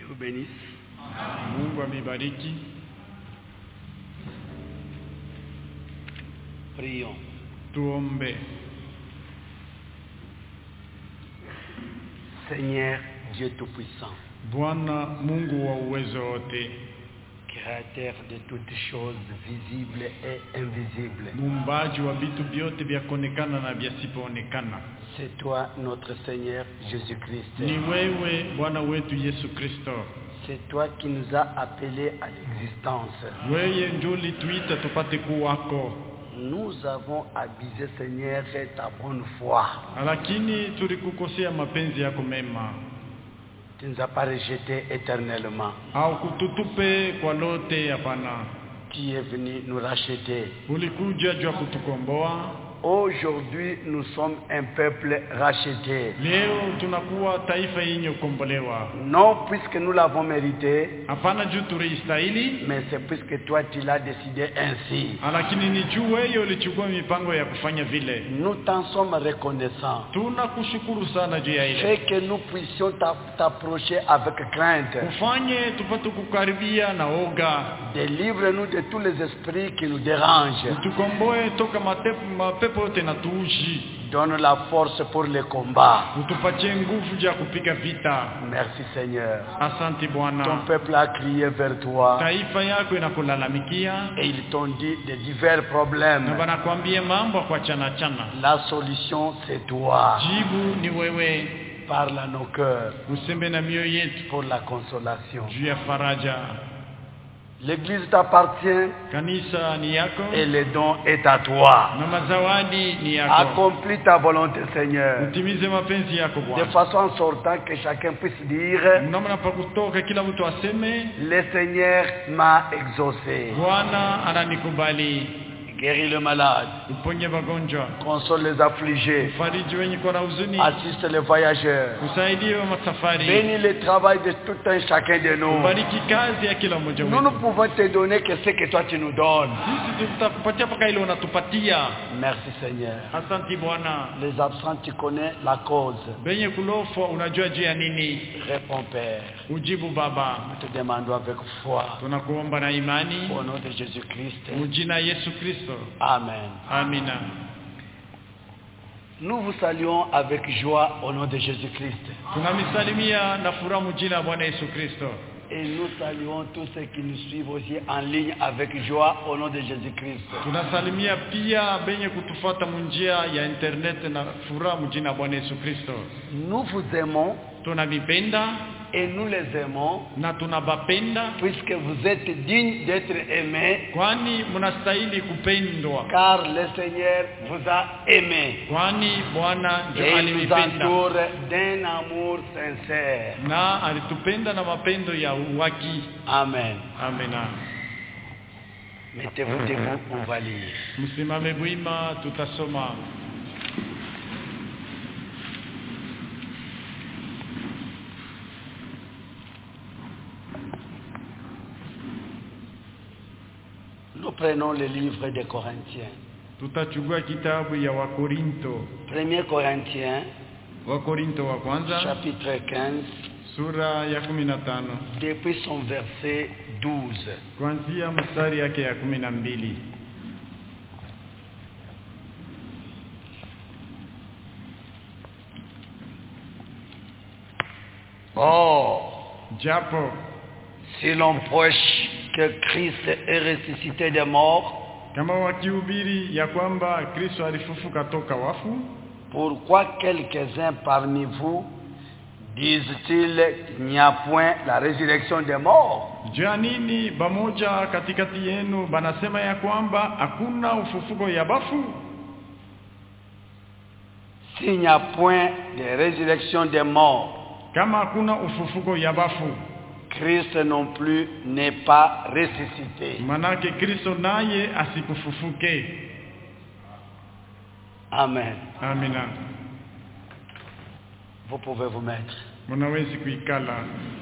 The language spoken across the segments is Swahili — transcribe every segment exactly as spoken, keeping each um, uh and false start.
Dieu vous bénisse. Mungu amebariki. Prions. Tuombe. Seigneur Dieu Tout-Puissant, Bwana Mungu wa uwezo wote, créateur de toutes choses visibles et invisibles. muumbaji wa vitu vyote vya kuonekana na visipoonekana. C'est toi notre Seigneur Jésus-Christ. Ni wewe Bwana wetu Yesu Kristo. C'est toi qui nous as appelés à l'existence. Wewe ndio ulituita tupate kuwako. Nous avons abusé, Seigneur, ta bonne foi. Lakini tulikukosea mapenzi yako mema. Tu ne nous as pas rejetés éternellement. Au kututupe kwa lote hapana. Tu es venu nous racheter. Ulikuja jua kutukomboa. Aujourd'hui, nous sommes un peuple racheté. Leo tunakuwa taifa yenye kukombolewa. Non puisque nous l'avons mérité, hapana juu tulistahili, mais c'est puisque toi tu l'as décidé ainsi. Lakini ni juu wewe ulichukua mipango ya kufanya vile. Nous t'en sommes reconnaissants. Tunakushukuru sana juu ya ile. Fais que nous puissions t'approcher avec crainte. Ufanye tupate kukaribia na oga. Délivre-nous de tous les esprits qui nous dérangent. Utukomboe toka matepo mapepo yote na tuuji. Donne la force pour le combat. Utupatie nguvu ya kupiga vita. Merci Seigneur. Asante Bwana. Ton peuple a crié vers toi. Taifa yako inakulalamikia. Et ils t'ont dit de divers problèmes. Na banakuambia mambo kwa chana chana. La solution c'est toi. Jibu ni wewe. Parle à nos cœurs. Usembe na mioyo yetu pour la consolation. Juu ya faraja. L'église t'appartient. Kanisa ni yako. Et le don est à toi. Na mazawadi ni yako. Accomplis ta volonté, Seigneur. Utimize mapenzi yako Bwana. De façon en sortant que chacun puisse dire, namna pa kutoka kila mtu aseme, le Seigneur m'a exaucé. Bwana ananikubali. Guéris le malade. Uponye wagonjwa. Console les affligés. Fariji wenye kwa huzuni. Assiste les voyageurs. Usaidie wa masafari. Bénis le travail de tout un chacun de nous. Bariki kazi ya kila mmoja wetu. Nous ne pouvons te donner que ce que toi tu nous donnes. Sisi tutakupatia paka ile unatupatia. Merci Seigneur. Asante Bwana. Les absents tu connais la cause. Benye kulofa unajua juu ya nini? Réponds Père. Ujibu Baba. Nous te demandons avec foi. Tunakuomba na imani. Au nom de Jésus-Christ. Mjina Yesu Kristo. Amen. Amina. Nous vous saluons avec joie au nom de Jésus-Christ. Tunamisalimia na furaha mjina Bwana Yesu Kristo. Et nous saluons tous ceux qui nous suivent aussi en ligne avec joie au nom de Jésus-Christ. Tunasalimia pia benye kutufuata munjia ya internet na furaha mjina Bwana Yesu Kristo. Nous vous aimons. Tunavipenda. Et nous les aimons. Na tunabapenda. Puisque vous êtes dignes d'être aimés. Kwani mnastahili kupendwa. Car le Seigneur vous a aimés. Kwani Bwana ndiye alinipenda. Et nous entoure d'un amour sincère. Na alitupenda na mapendo ya uhaki. Amen. Amena. Mettez-vous debout, on va lire. Msimame wima, tutasoma. Nous prenons le livre des Corinthiens. Tutachukua kitabu ya Wakorinto. Premier Corinthiens. Wakorinto wa kwanza. Chapitre quinze. Sura ya kumi na tano. Depuis son verset douze. Kuanzia mstari yake ya kumi na mbili. Or, japo si l'on prêche que Christ est ressuscité des morts, kama wakihubiri ya kwamba Kristo alifufuka toka wafu, pourquoi quelques-uns parmi vous disent-ils qu'il n'y a point la résurrection des morts? Jua nini bamoja katikati yenu banasema ya kwamba hakuna ufufuko ya bafu? S'il n'y a point de résurrection des morts, kama hakuna ufufuko ya bafu, Christ non plus n'est pas ressuscité. Manake Kristo naye asikufufuke. Amen. Amina. Vous pouvez vous mettre. Munawezi kuikala.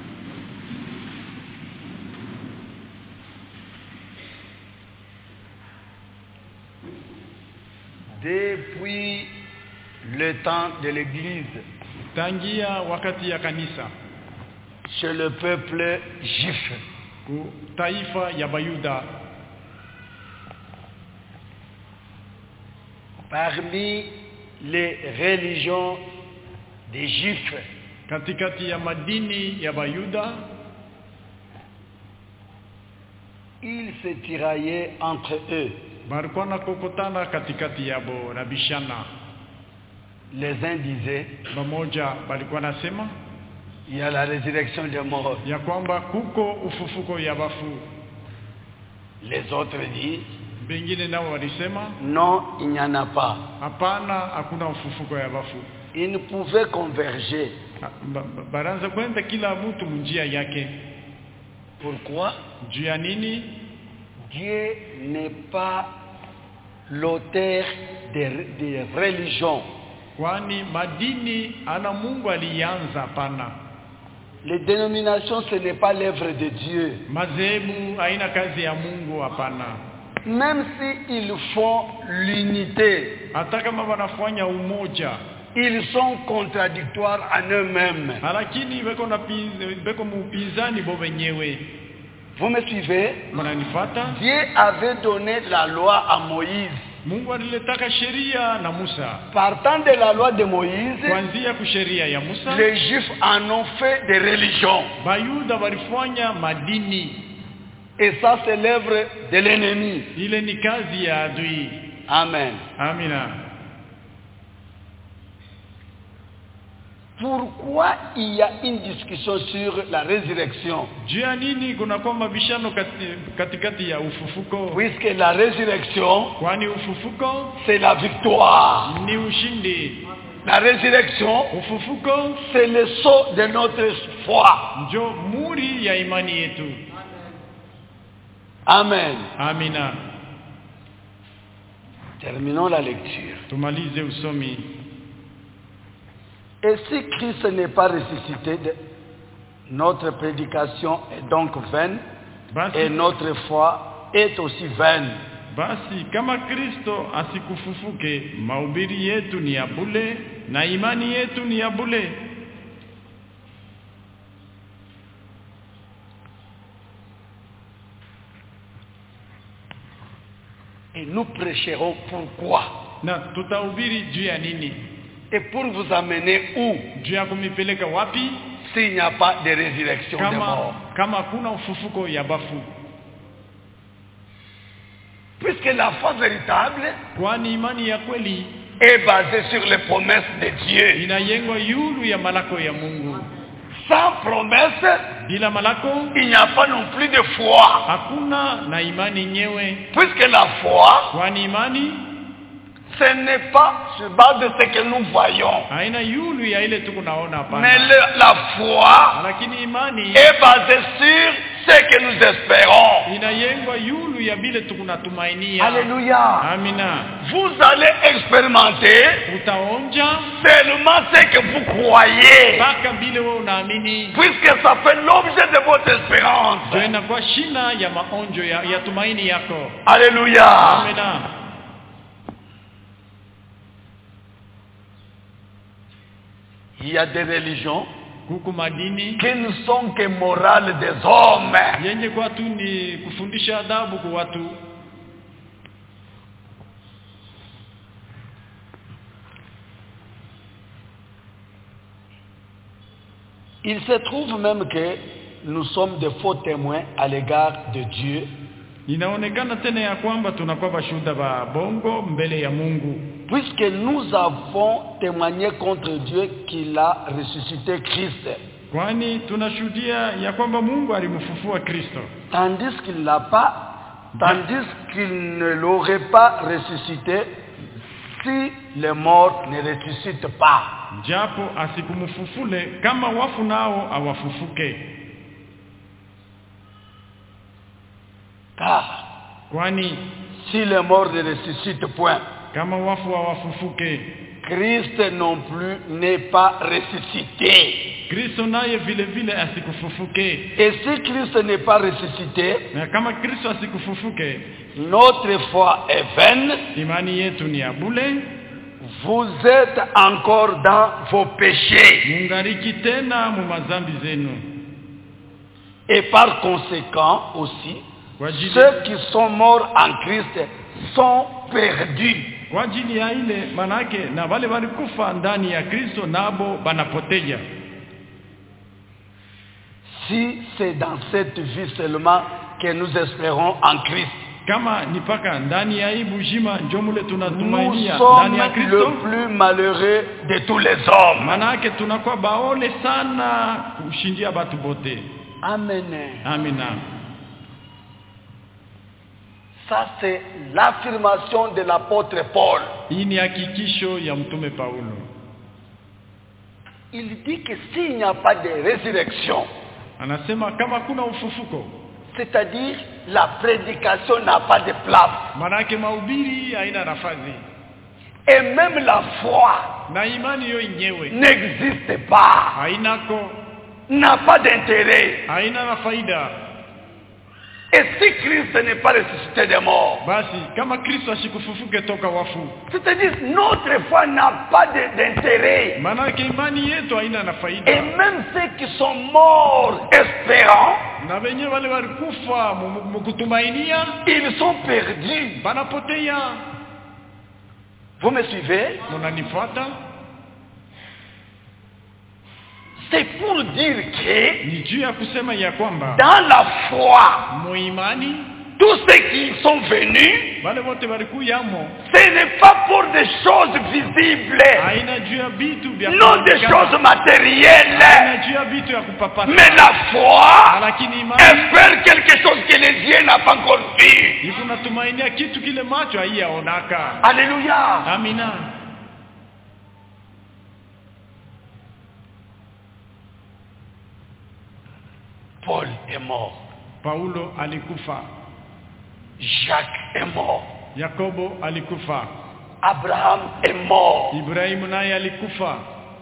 Depuis le temps de l'église, tangia wakati ya kanisa, chez le peuple juif. ku taifa ya Bayuda. Parmi les religions des Juifs, Katikati ya madini ya Bayuda, ils se tiraillaient entre eux. balikuwa na kokotana katikati yabo na bishana. Les uns disaient, Bamoja balikuwa nasema il y a la résurrection des morts. ya kwamba kuko ufufuko ya bafu. Les autres disent, Bengine nao walisema non, il n'y en a pas. hapana, hakuna ufufuko ya bafu. Ils ne pouvaient converger. Ba- ba- Baranza kwenda kila mtu njia yake. Pourquoi? Juu ya nini? Dieu n'est pas l'auteur des, des religions. Kwani madini ana Mungu alianza pana. Les dénominations, ce n'est pas l'œuvre de Dieu. Madhehebu haina kazi ya Mungu hapana. Même s'ils font l'unité, Hata kama wanafanya umoja, ils sont contradictoires en eux-mêmes. lakini beko na pin- beko mupinzani bo wenyewe. Vous me suivez? Mnanifuata? Dieu avait donné la loi à Moïse. Mungu aliletaka sheria na Musa. Partant de la loi de Moïse, Kuanzia kusheria ya Musa, les Juifs en ont fait des religions. Bayuda walifanya madini. Et ça, c'est l'œuvre de l'ennemi. Ile ni kazi ya adui. Amen. Amina. Pourquoi il y a une discussion sur la résurrection? Juu ya nini kuna kwa mabishano kati- katikati ya ufufuko? Puisque la résurrection, Kwani ufufuko c'est la victoire. ni ushindi. La résurrection, Ufufuko c'est le sceau de notre foi. njo muri ya imani yetu. Amen. Amina. Terminons la lecture. Tumalize usomi. Et si Christ n'est pas ressuscité, de- notre prédication est donc vaine et Basi, notre foi est aussi vaine. basi kama Kristo asikufufuke, mahubiri yetu ni ya bure na imani yetu ni ya bure. Et nous prêcherons pourquoi? Na tutahubiri juu ya nini? Et pour vous amener où? Juu ya kumipeleka wapi? S'il n'y a pas de résurrection des Kama morts. kama kuna ufufuko ya bafu. Puisque la foi véritable Kwani imani ya kweli est basée sur les promesses de Dieu. inayengwa yulu ya malako ya Mungu. Sans promesse, Bila malako il n'y a pas non plus de foi. hakuna na imani nyewe. Puisque la foi, Kwani imani ce n'est pas sur base de ce que nous voyons. haina yulu ya ile tu kunaona hapana. Mais le- la foi Lakini imani est basée sur ce que nous espérons. inayengwa yulu ya vile tu kunatumainia. Alléluia. Amina. Vous allez expérimenter Utaonja seulement ce que vous croyez. mpaka vile wewe unaamini. Puisque ça fait l'objet de votre espérance. Ndio inakuwa shina ya maonjo ya, ya tumaini yako. Alléluia. Amina. Il y a des religions Kuku madini qui ne sont que morales des hommes. yenye kwa tu ni kufundisha adabu kwa watu. Il se trouve même que nous sommes de faux témoins à l'égard de Dieu. Inaonekana tena ya kwamba tunakuwa bashuhuda ba bongo mbele ya Mungu. Puisque nous avons témoigné contre Dieu qu'il a ressuscité Christ. Kwani tunashuhudia ya kwamba Mungu alimfufua Kristo. Tandis qu'il l'a pas, tandis qu'il ne l'aurait pas ressuscité si les morts ne ressuscitent pas. Japo asikumfufule kama wafu nao awafufuke. Car Kwani si les morts ne ressuscitent point, kama wafu awafufuke, Christ non plus n'est pas ressuscité. Kristo naye vile vile asikufufuke. Et si Christ n'est pas ressuscité, Na kama Kristo asikufufuke, notre foi est vaine. imani yetu ni ya bure. Vous êtes encore dans vos péchés. Mungariki tena mu mazambi zenu. Et par conséquent aussi, Kwa ajili, ceux qui sont morts en Christ sont perdus. kwa ajili ya ile manake na wale walikufa ndani ya Kristo nabo banapotea. Si c'est dans cette vie seulement que nous espérons en Christ, Kama ni paka ndani ya hii bujima ndio mule nous tunatumainia sommes ndani ya le Kristo, plus malheureux de tous les hommes. manake tunakuwa baole sana kushindia batu bote. Amen. Amina. Ça c'est l'affirmation de l'apôtre Paul. Hii ni hakikisho ya mtume Paulo. Il dit que s'il n'y a pas de résurrection, Anasema kama kuna ufufuko, c'est-à-dire la prédication n'a pas de place, manake mahubiri haina nafasi et même la foi na imani yo yenyewe n'existe pas, hainako, n'a pas d'intérêt. haina na faida. Et si Christ n'est pas ressuscité des morts, Basi kama Kristo asikufufuke toka wafu, c'est-à-dire notre foi n'a pas de- d'intérêt. manake imani yetu haina na faida. Et même ceux qui sont morts espérant, Na wenye wale walikufa mu- mu- kutumainia ils sont perdus. banapotea. Vous me suivez? Munanifuata? C'est pour dire que Ni juu ya kusema ya kwamba dans la foi, muimani tous ceux qui sont venus, wale wote walikuyamo ce n'est pas pour des choses visibles, haina juu ya vitu vya non des kuonekana. choses matérielles, Haina juu ya vitu ya kupapasa. mais la foi Lakini imani espère quelque chose que les yeux n'ont pas encore vu. iko natumainia kitu kile macho haiyaonaka. Alléluia. Amina. Paul est mort, Paulo alikufa, Jacques est mort, Yakobo alikufa, Abraham est mort, Ibrahimu naye alikufa,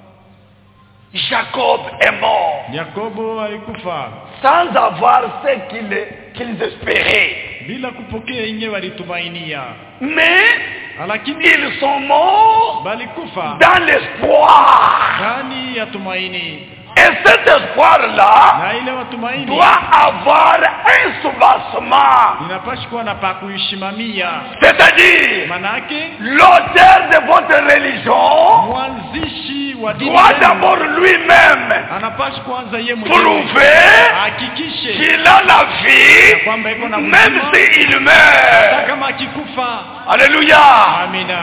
Jacob est mort, Yakobo alikufa sans avoir ce qu'ils qu'ils espéraient. bila kupokea yenye walitumainia. Mais Lakini ils sont morts balikufa dans l'espoir. ndani ya tumaini, Et cet espoir-là na ile watumaini doit avoir un soubassement. inapaswa kuwa na pa kuishimamia. C'est-à-dire, Manake l'auteur de votre religion mwanzishi wa dini doit yenu d'abord lui-même anapaswa kwanza yeye mwenyewe prouver hakikishe qu'il a la vie, kwamba iko na même uzima, s'il hata meurt. kama akikufa. Alléluia. Amina.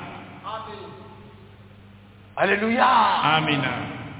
Alléluia. Amina.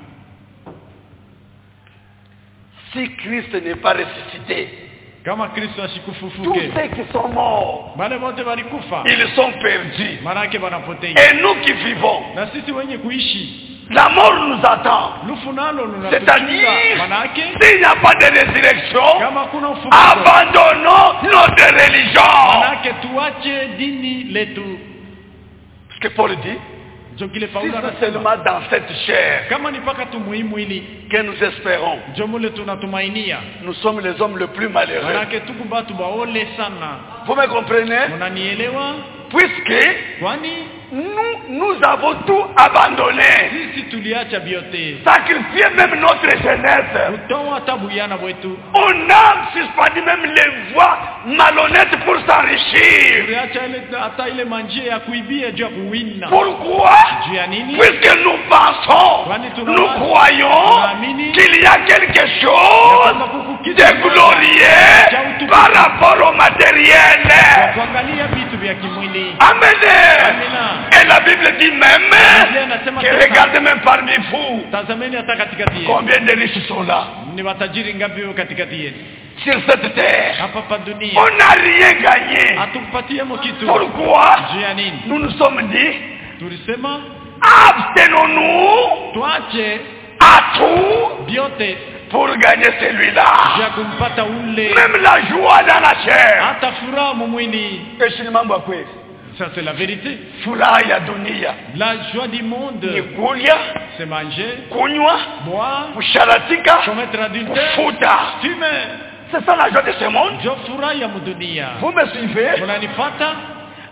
Si Christ n'est pas ressuscité, Kama Kristo tous asikufufuke, ceux qui sont morts, wale wote walikufa, ils sont perdus. manake wanapotea. Et nous qui vivons, Na sisi wenye kuishi la mort nous attend. lufu nalo C'est-à-dire, lunatuchunga. Manake s'il n'y a pas de résurrection, kama kuna ufufuko, abandonnons notre religion. manake tuache dini letu. Ce que Paul dit, Ndio kile si Paulo c'est anasema, seulement dans cette chair kama ni paka tumuhimu ili que nous espérons, ndio mule tunatumainia, nous sommes les hommes les plus malheureux. manake tuku batu baole sana. Vous me comprenez? Unanielewa? Puisque Kwani nous, nous avons tout abandonné, sisi tuliacha vyote, sacrifié même notre jeunesse. kutoa tabu yana wetu, On a suspendu même les voies malhonnêtes pour s'enrichir. tuliacha ile hata ile manjia ya kuibia juu ya kuwina. Pourquoi? Juu ya nini? Puisque nous pensons, nous croyons qu'il y a quelque chose de glorieux par rapport au matériel. Kuangalia vitu vya kimwili. Amen. Amina. Et la Bible dit même que regardez même parmi vous, Tazameni hata katikati yenu. combien de riches sont là Ni watajiri ngapi wao katikati yenu? sur cette terre. Hapa pa dunia. On n'a rien gagné. Hatukupatie mo kitu. Pourquoi? Juu ya nini? Nous nous sommes dit, Tulisema abstenons-nous tuache à tout vyote pour gagner celui-là. juu ya kumpata ule, Même la joie dans la chair. hata furaha mwili. Heshima mambo ya kweli. Ça c'est la vérité. Furaha ya dunia La joie du monde, ni kulia, c'est manger, kunywa, boire, kusharatika, commettre adultère, kufuta. fumer. C'est ça la joie de ce monde. Ndio furaha ya mdunia. Vous me suivez? Unanipata?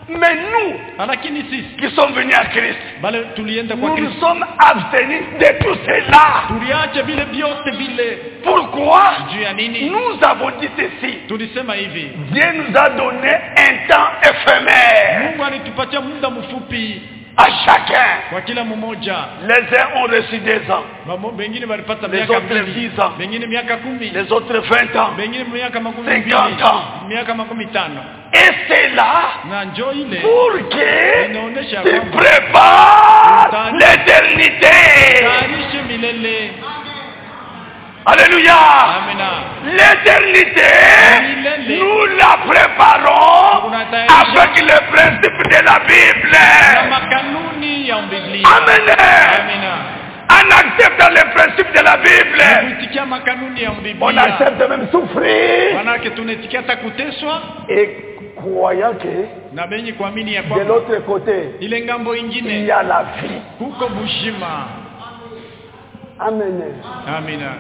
Mais nous, lakini sisi qui sommes venus à Christ, bale tulienda kwa nous nous Kristo sommes abstenus de tout cela. tuliacha vile vyote vile. Pourquoi? Juu ya nini? Nous avons dit ceci. Tulisema hivi, Dieu nous a donné un temps éphémère Mungu alitupatia muda mfupi à chacun. kwa kila mmoja. Les uns ont reçu des ans, Mambo bengine walipata les miaka autres mbili, dix ans, bengine miaka kumi, les autres vingt ans. bengine miaka makumi cinquante mbili, ans. miaka makumi tano. Et c'est là Na njoo ile pour que inaonesha tu kwamba prépares l'éternité. tayarishe milele. Alléluia. Amina. L'éternité, Milele. nous la préparons Tunatayarisha avec le principe de la na Bible. makanuni ya Biblia. Amen. Amina. On accepte le principe de la Bible. Kuitikia makanuni ya On Biblia. accepte même souffrir. Manake tunatikia hata kuteswa Et croyant que na benye kuamini ya de kwamba l'autre côté, ile ngambo il ingine y a la vie. kuko bushima. Amen. Amina.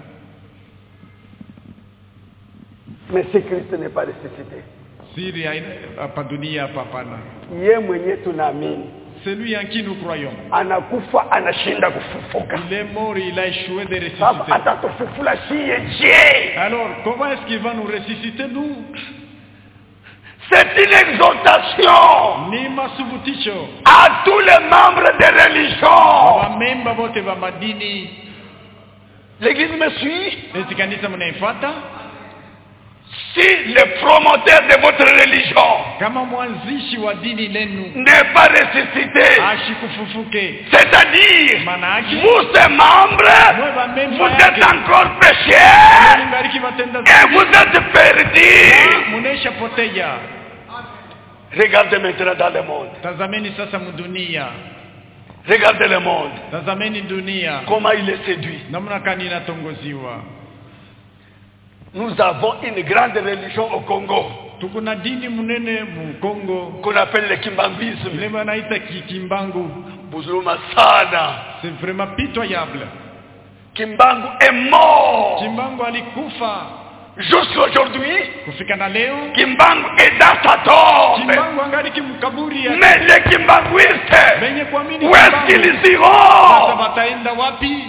Mais si Christ n'est pas ressuscité, Siri haina- hapa dunia hapa hapana. yeye mwenyewe tunaamini Celui en qui nous croyons, anakufa anashinda kufufuka. il est mort, il a échoué de Sasa ressusciter. atatufufula siye je. Alors, comment est-ce qu'il va nous ressusciter nous? C'est une exhortation Ni masubutisho. à tous les membres des religions. Wamemba wote wa madini. L'église me suit. Eti kanisa mnaifuata? Si le promoteur de votre religion Kama mwanzishi wa dini lenu n'est pas ressuscité, ashikufufuke, c'est-à-dire manake vous ces membres, mwe wamemba vous êtes yake encore pécheurs mlingariki matenda et dhambi, vous êtes perdus. munesha poteya. Regardez maintenant dans le monde. Tazameni sasa mudunia, Regardez le monde. tazameni dunia Comment il est séduit. namna kani inatongoziwa. Nous avons une grande religion au Congo Tukuna dini munene mu Kongo, qu'on appelle le Kimbanguisme. ile wanaita Kimbangu. Buzuluma sana. C'est vraiment pitoyable. Kimbangu est mort. Kimbangu alikufa. Jusqu'à aujourd'hui, Kufika na leo Kimbangu est dans sa tombe. Kimbangu angali kimkaburi ya Mais les Kimbanguistes, benye kuamini où est-ce Kimbangu. qu'ils Sasa iront? wataenda wapi?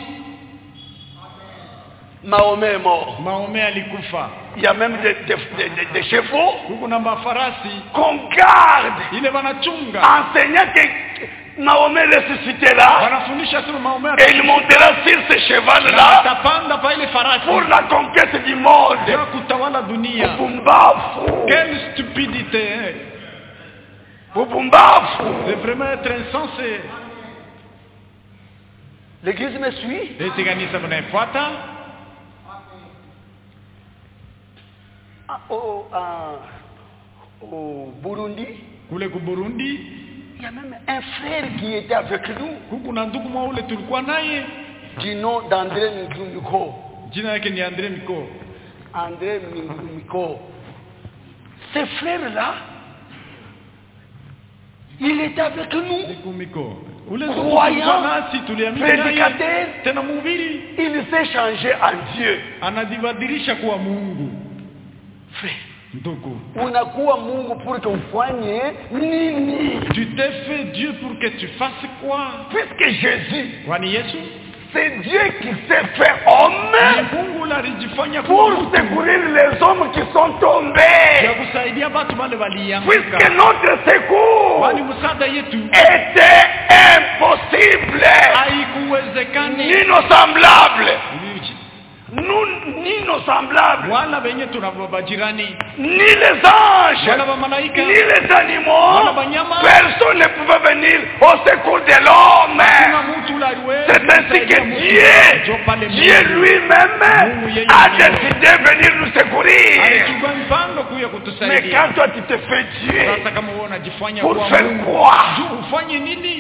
Mahomet est mort. Maome alikufa. Il y a même des, des, des, des chevaux Huku na mafarasi qu'on garde, ile wanachunga. enseignant que Mahomet ressuscitera Wanafundisha sema Maome et il montera sur ce cheval-là atapanda pa ile farasi pour la conquête du monde. ya kutawala dunia. Bumbafu. Quelle stupidité, hein? Bumbafu. C'est vraiment être insensé. L'église me suit. Eti kanisa mnaifuata? Ah, Au, ah, au Burundi, Kule ku Burundi il y a même un frère qui était avec nous, huku na ndugu mwa ule tulikuwa naye, du nom d'André Ngumiko. jina yake ni Andre Miko. André Ngumiko. Ce frère-là, il était avec nous. Niku Miko. Ule ndugu Croyant, tulikuwa nasi tuliamini naye. prédicateur, Tena mhubiri il s'est changé en Dieu. anajibadilisha kuwa Mungu. Frère, Ndugu, unakuwa Mungu pour que ufanye nini? tu t'es fait Dieu pour que tu fasses quoi? Puisque Jésus, Kwani Yesu c'est Dieu qui s'est fait homme ni Mungu alijifanya kuwa pour mtu secourir les hommes qui sont ya tombés. kusaidia watu wale Puisque walianguka. notre secours Kwani msaada yetu était impossible, haikuwezekani. ni nos semblables, nous, ni nos semblables, Wala wenye tunababa jirani, ni les anges, wala wa malaika, ni les animaux, wala wanyama, personne ne pouvait venir au secours de l'homme. hakuna mtu ule aliweza C'est ainsi kusaidia que mtu. Dieu, Ndio pale Dieu Mungu lui-même Mungu yeye a mwenyewe décidé de venir nous secourir. alichukua mpango kuya Mais kutusaidia. quand toi tu te fais Dieu, Sasa kama wewe unajifanya pour kuwa faire Mungu, quoi? juu ufanye nini?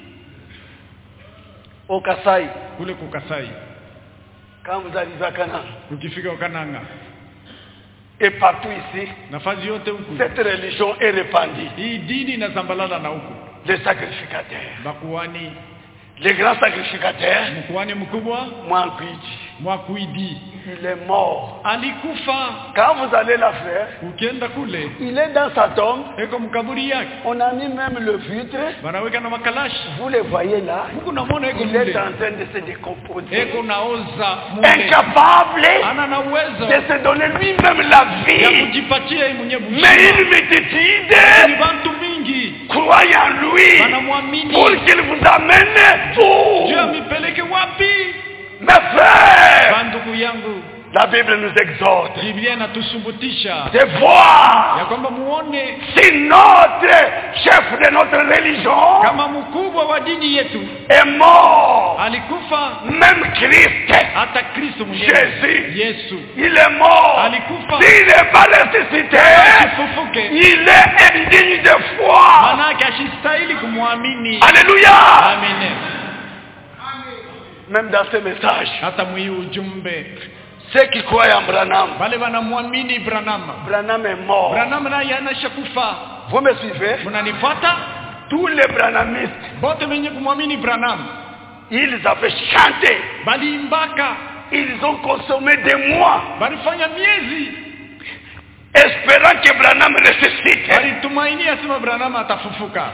Au Kasaï, Kule kukasai, quand vous arrivez à Canaan, ukifika Ukananga, et partout ici, nafasi yote huku, cette religion est répandue. hii dini inazambalala na huku. Les sacrificateurs, Bakuani, les grands sacrificateurs, mkuani mkubwa, Mwankwiji, Mwakuidi, Il est mort. Alikufa. Quand vous allez la faire, Ukienda kule. il est dans sa tombe. Eko mkaburi yake. On a mis même le vitre. Wanaweka na makalashi. Vous le voyez là. Huku namwona eko Il est mule. en train de se décomposer. Eko naoza mule. Incapable Ana na uwezo. de se donner lui-même la Ya vie. kujipatia yeye mwenyewe Mais uzima. une Ni multitude bantu mingi. croyez en lui Wanamwamini. pour qu'il vous amène où? Dieu amipeleke wapi? Mes frères, Bandugu yangu. la Bible nous exhorte Biblia inatusubutisha de voir ya kwamba muone si notre chef de notre religion kama mkubwa wa dini yetu est mort. alikufa, Même Christ, hata Kristo mwenyewe Jésus, Yesu il est mort. alikufa. S'il n'est pas ressuscité, Asifufuke, il est indigne de foi. manake ashistahili kumwamini. Alléluia. Amen. Même dans ce message, Hata mwii ujumbe ceux qui croient en Branham, wale wanamwamini Branham. Branham est mort. Branham naye anashakufa. Vous me suivez? Mnanifuata? Tous les branhamistes, Bote wenye kumwamini Branham ils avaient chanté, baliimbaka, ils ont consommé des mois, balifanya miezi, espérant que Branham ressuscite. balitumainia sema Branham atafufuka.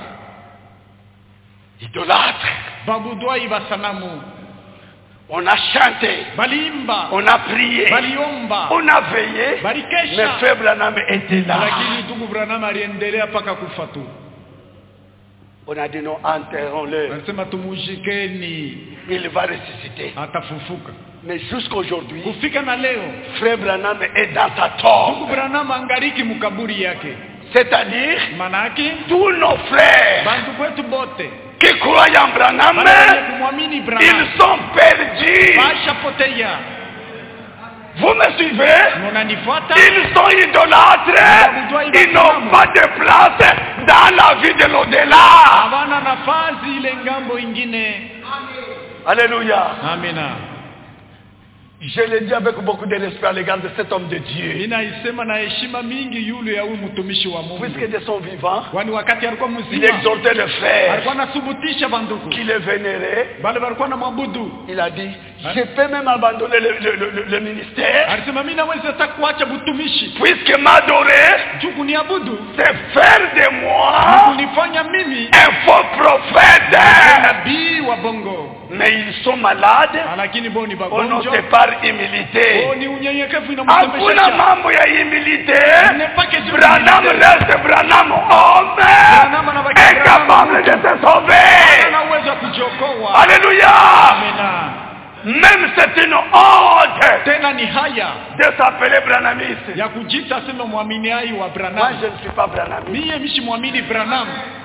Idolâtre. Babudwai basanamu, On a chanté, baliimba, on a prié, baliomba, on a veillé, mais balikesha, frère Branham était là. lakini ndugu Branham aliendelea mpaka kufa tu. On a dit non, enterrons-le. Anasema tumujikeni, Il va ressusciter. atafufuka. Mais jusqu'aujourd'hui, Kufika na leo frère Branham est dans sa ndugu tombe. Branham angariki mukaburi yake. C'est-à-dire, Manake tous nos frères bantu kwetu bote qui croient en Branham, wale wenye kumwamini Branham ils sont perdus. bashapotea. Vous me suivez? Munanifuata? Ils sont idolâtres. Ils n'ont pas de place dans la vie de l'au-delà. Havana nafasi ile ngambo ingine. Alléluia. Amina. Je le dis avec beaucoup de respect à l'égard de cet homme de Dieu. Ninaisema na heshima mingi yule ya huyu mtumishi wa Mungu. Puisque de son vivant, Kwani wakati alikuwa il mzima exhortait les frères alikuwa anasubutisha banduku. qui les vénéraient. Bale walikuwa na mabudu. Il a dit, je peux même abandonner le, le, le, le ministère. Alisema mimi naweza hata kuacha butumishi. Puisque m'adorer, Juu kuniabudu c'est faire de moi kunifanya mimi un faux prophète. nabii wa bongo. Mais ils sont malades. Lakini boni On bagonjwa. n'ose pas humilité. Oh, ni unyenyekevu Hakuna inamsemesha. mambo ya humilité. Nepake juu Branham reste Branham homme, incapable de se sauver. ana uwezo wa kujiokoa. Alléluia. Amina. Même c'est une honte Tena ni haya de s'appeler Branhamiste. ya kujita sema muamini hai wa Moi Branham. je ne suis pas Branhamiste. Mie mishi muamini Branham.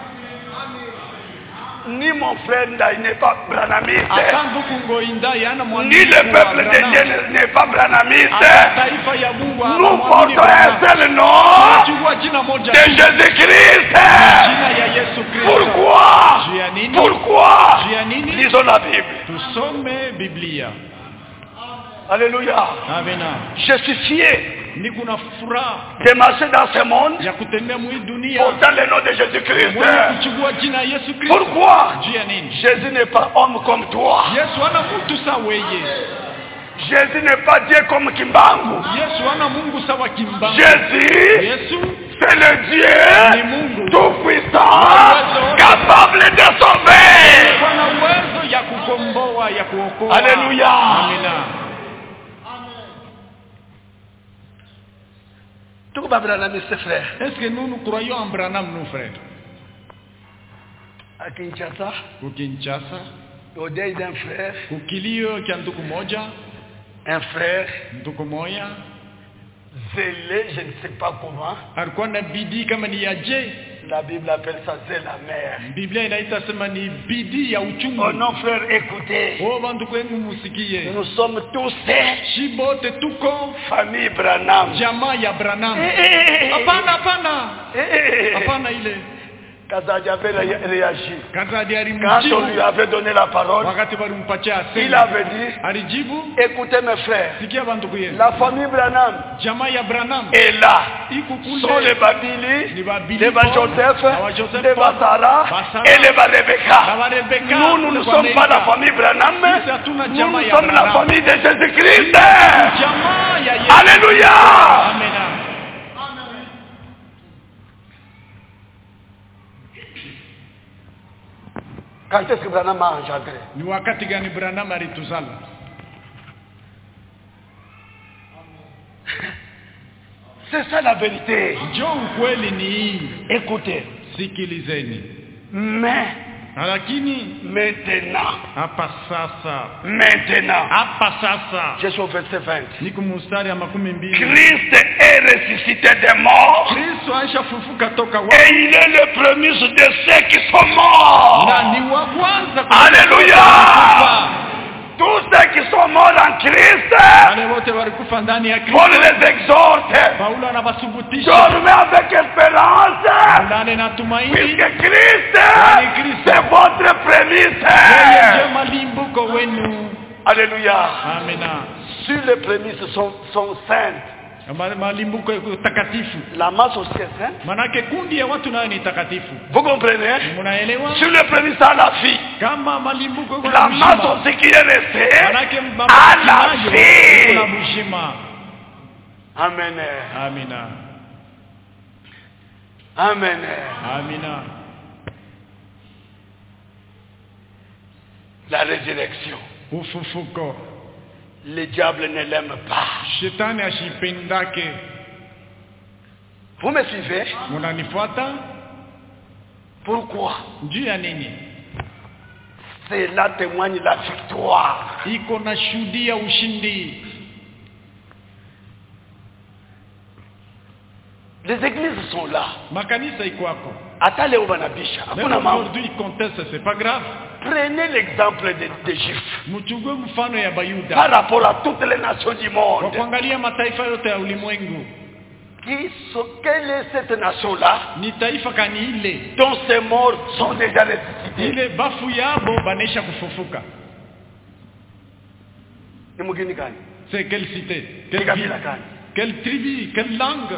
Ni mon frère Ndaï n'est pas Branhamiste. Asanduku ngoinda yana Ni muamini le wa peuple de Branham. Dieu n'est pas Branhamiste. Ata taifa ya Mungu Nous muamini portons un Branham. seul nom Chukua jina moja de tu. Jésus-Christ. Jina ya Yesu Kristo. Pourquoi? Juu ya nini? Pourquoi? Juu ya nini? Lisons la Bible. Tusome Biblia. Alléluia. Amina. Je suis fier Ni kuna furaha de marcher dans ce monde ya kutembea mwi dunia portant le nom de Jésus-Christ. mwenye kuchukua jina ya Yesu Kristo. Pourquoi? Juu ya nini? Jésus n'est pas homme comme toi. Yesu ana mtu sawa weye. Jésus n'est pas Dieu comme Kimbangu. Yesu ana Mungu sawa kimbanga. Jésus, Yesu c'est le ni Dieu Mungu. tout-puissant, capable de sauver. Kuna uwezo ya kukomboa, ya kuokoa. Alléluia. Amina. Tout le monde a mis ses frères. Est-ce que nous nous croyons en Branham, nos frères? À Kinshasa, Kukinchasa, au deuil d'un frère, kukilio kia ndugu moja, un frère ndugu moya, zélé, je ne sais pas comment. alikuwa na bidii kama ni yaje. La Bible appelle ça zèle la mer. Biblia inaita sema ni bidii ya uchungu. Oh non, frère, écoutez. Oh bantu kwenu musikie. Nous sommes tous Shibote tuko famille Branham. jamaa ya Branham. Eh, eh, eh, eh. Hapana hapana. Eh, eh, eh. Hapana ile. Kazadi avait réagi. Kazadi Quand alimjibu on lui avait donné la parole, wakati walimpatia aseme. il avait dit, Alijibu, écoutez mes frères, sikia bandugu yenu. la famille Branham Jamaa ya Branham est là. iko Sont kule. les Babili, Ni Babili les Bajoseph, na Wajoseph les Basara Basara, et les Barebeka. na Barebeka. Nous, nous ne Kwa sommes pas Amerika. la famille Branham, Sisi hatuna nous, jamaa nous ya sommes la Branham. famille de Jésus-Christ. Jamaa ya Yesu. Alléluia. Amena. Quand est-ce que Branham a engendré? Ni wakati gani Branham alituzala? C'est ça la vérité. Njoo ukweli ni hii. Écoutez, Sikilizeni. mais Lakini maintenant, hapa sasa, maintenant, hapa sasa je suis au verset vingt. niko mstari ya makumi mbili. Christ est ressuscité des morts Kristo aishafufuka toka et wafu. il est le premier de ceux qui sont morts. Na ni wa kwanza kufufuka. Alléluia. Tous ceux qui sont morts en Christ, Wale wote walikufa ndani ya Paul Kristo. les exhorte. Paulo anawasubutisha. Dormez avec espérance, Ndani na tumaini. puisque Christ, Kwani Kristo c'est votre yeye prémisse. ndiye malimbuko wenu. Alléluia. Amina. Sur les prémices sont, sont saintes. Ma- Malimbuko yako takatifu. La masse aussi est sainte. Manake kundi ya watu nayo ni takatifu. Vous comprenez? Munaelewa? Sur les prémices à la vie. Kama malimbuko yako La na masse bushima. aussi qui est restée Manake à la mabaki nayo iko na vie. bushima. Amen. Amina. Amen. Amina. La résurrection. Ufufuko. Le diable ne l'aime pas. Shetani ashipendake. Vous me suivez? Munanifuata? Pourquoi? Juu ya nini? Cela témoigne la victoire. Iko na shuhudia ushindi. Les églises sont là. Makanisa iko hapo. Hata leo wanabisha. Même Hakuna mambo. aujourd'hui ils contestent, c'est pas grave. Prenez l'exemple des des Juifs. Mchukue mfano ya Par Bayuda. rapport à toutes les nations du Kwa monde. kuangalia mataifa yote ya ulimwengu. Qui sont- quelle est cette nation-là Ni taifa kani ile. dont ces morts sont déjà ressuscités? Ile bafu yabo banesha kufufuka. Ni mugini gani? C'est quelle cité? Ni Quelle kabila ville? gani? Quelle tribu? Quelle langue?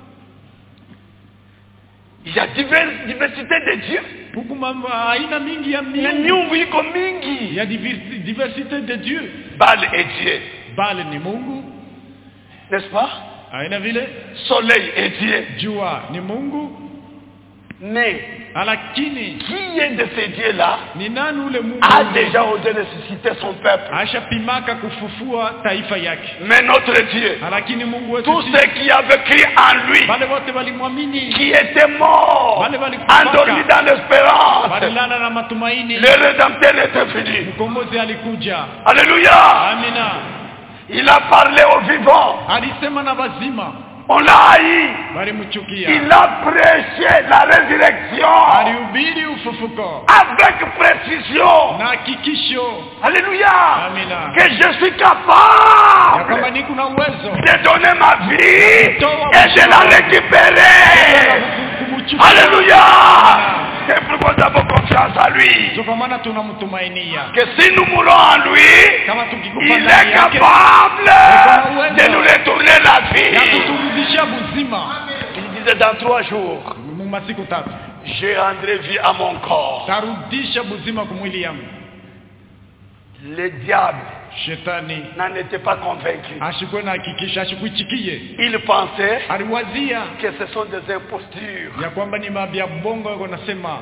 Il y a divers- diversité de Dieu. Huku mambo aina mingi ya Mais miungu. miungu iko Il mingi. y a diver- diversité de Dieu. Baal est Dieu, Baal ni Mungu. n'est-ce pas? Aina vile. Soleil est Dieu. Jua ni Mungu. Mais Lakini qui est de ces dieux-là ni nani ule Mungu a déjà osé ressusciter son peuple? ashapimaka kufufua taifa yake? Mais notre Dieu, Lakini Mungu wetu tous si- ceux qui avaient cru en lui, wale wote walimwamini, qui étaient morts, wale walikufaka, endormis dans l'espérance, walilala na matumaini, le Rédempteur était venu. mkombozi alikuja. Alléluia. Amina. Il a parlé aux vivants. Alisema na wazima, On l'a haï. walimchukia. Il a prêché la résurrection Alihubiri ufufuko avec précision. na hakikisho Alléluia. Amina. Que je suis ya capable kwamba niko na uwezo de donner ma vie et de la récupérer. kumuchukua. Alléluia. C'est pourquoi nous avons confiance en lui. Ndio kwa maana tunamtumainia. Que si nous mourons en lui, Kama tukikufa il ndani est yake, capable de nous retourner la ya vie. kuturudisha buzima Il disait dans trois jours, mu masiku tatu, je rendrai vie à mon corps. tarudisha buzima kumwili yangu. Le diable Shetani n'en était pas convaincu. ashikwe na hakikisha, ashikuichikie. Il pensait Aliwazia que ce sont des impostures. ya kwamba ni mabia bongo yako nasema.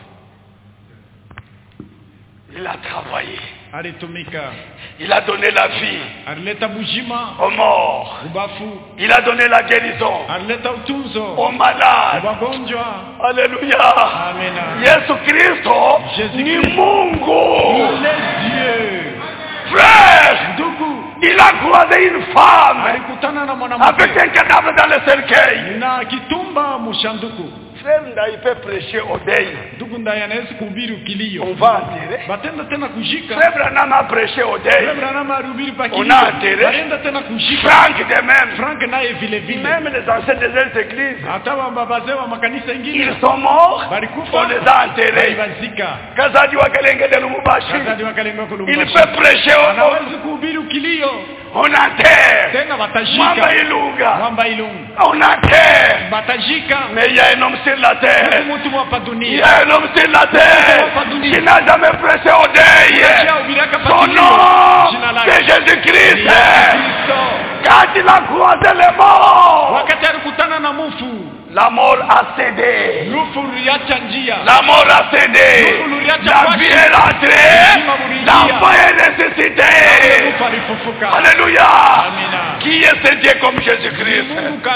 Il a travaillé. Alitumika, Il a donné la vie alileta bujima aux morts. ubafu, Il a donné la guérison alileta utunzo aux malades. wagonjwa. Alléluia. Amina. Yesu Kristo Jésus ni Christ. Mungu. Il est Dieu. Frère, Ndugu, il a croisé une femme alikutana na avec mwanamke un cadavre dans le cercueil. na kitumba mushanduku. Frère Ndaye peut prêcher au deuil. Ndugu Ndaye anaweza kuhubiri ukilio. On va enterrer. Batenda tena kujika. Frère Branham a prêché au deuil. Frère Branham alihubiri pa kilio. On a enterré. Batenda tena kujika. Franck de même. Frank naye vile vile. Même les anciens des autres églises. Hata wa babazee wa makanisa ingine. Ils sont morts. Balikufa. On les a enterrés. Bazika. Kazadi wa Kalenge de Lumumbashi. Kazadi wa Kalenge de Lumumbashi. Il peut prêcher au deuil. Anaweza kuhubiri ukilio. On enterre. Tena batajika. Mwamba Ilunga. Mwamba Ilunga. On enterre. Batajika. Mais il y a un homme sur la terre. Il y a un homme sur la terre qui n'a jamais prêché au deuil. Son nom, c'est Jésus-Christ. Quand il a croisé les morts, la mort a cédé. La mort a cédé. La vie est rentrée. L'enfant est ressuscité. Alléluia. Qui est ce Dieu comme Jésus-Christ?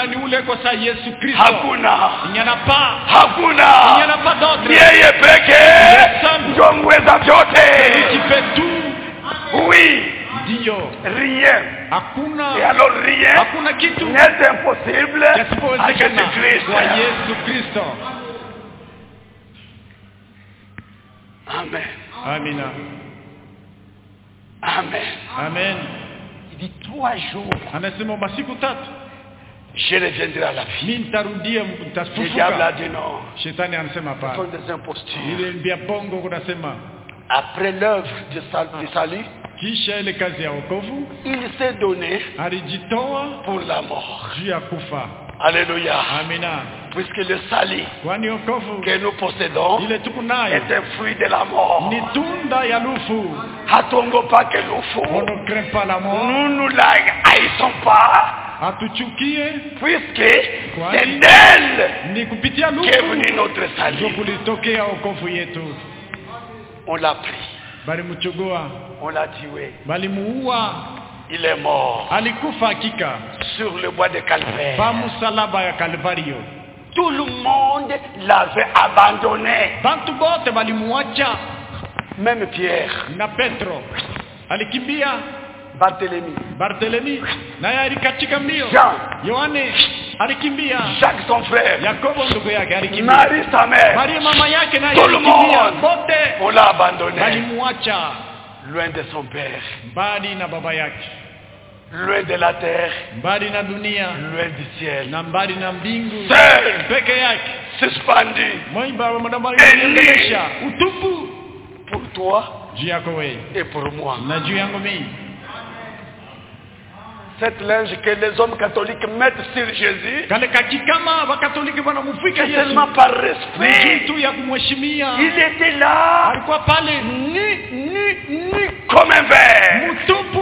Hakuna. Hakuna. Yeye pekee ndio mweza vyote. Oui. Dio. Rien. Hakuna. Et alors rien. Hakuna kitu. N'est impossible à Jésus-Christ. Kwa Yesu Kristo. Amen. Amina. Amen. Amen. Il dit trois jours. Anasema masiku tatu. Je reviendrai à la vie. Mimi nitarudia nitafufuka. Le diable a dit non. Shetani anasema Ce hapana. sont des impostures. Ile mbia bongo kunasema. Après l'œuvre du salut, kisha ile kazi ya wokovu, il s'est donné alijitoa pour la mort. Juu ya kufa. Alléluia. Amina. Puisque le salut kwani wokovu que nous possédons ile tuko nayo est un fruit de la mort. Ni tunda ya lufu. Hatongo pas que lufu. On ne craint pas la mort. Nous nous la haïssons pas. Hatuchukie puisque c'est d'elle ni kupitia lufu qu'est venu notre salut. Kulitokea wokovu yetu. On l'a pris. Bali mchugua. On l'a tué. Bali muua. Il est mort. Alikufa hakika. Sur le bois de Calvaire. Pa msalaba ya Kalvario. Tout le monde l'avait abandonné. Bantu bote bali muacha. Même Pierre. Na Petro. Alikimbia. Barthélemy. Barthélemy. Naye alikatika mbio. Jean. Yohane alikimbia. Jacques son frère. Yakobo ndugu yake alikimbia. Marie sa mère. Maria mama yake naye tout le monde. Bote. On l'a abandonné. Alimuacha. Loin de son père. Mbali na baba yake. Loin de la terre. Mbali na dunia. Loin du ciel. Na mbali na mbingu. Seul. Peke yake. Suspendu. Mwimba wa madambari yendelesha. Utupu. Pour toi. Juu yako wewe. Et pour moi. Na juu yangu mimi. Cette linge que les hommes catholiques mettent sur Jésus, c'est seulement par respect. Il était là, nu, nu, nu, comme un verre.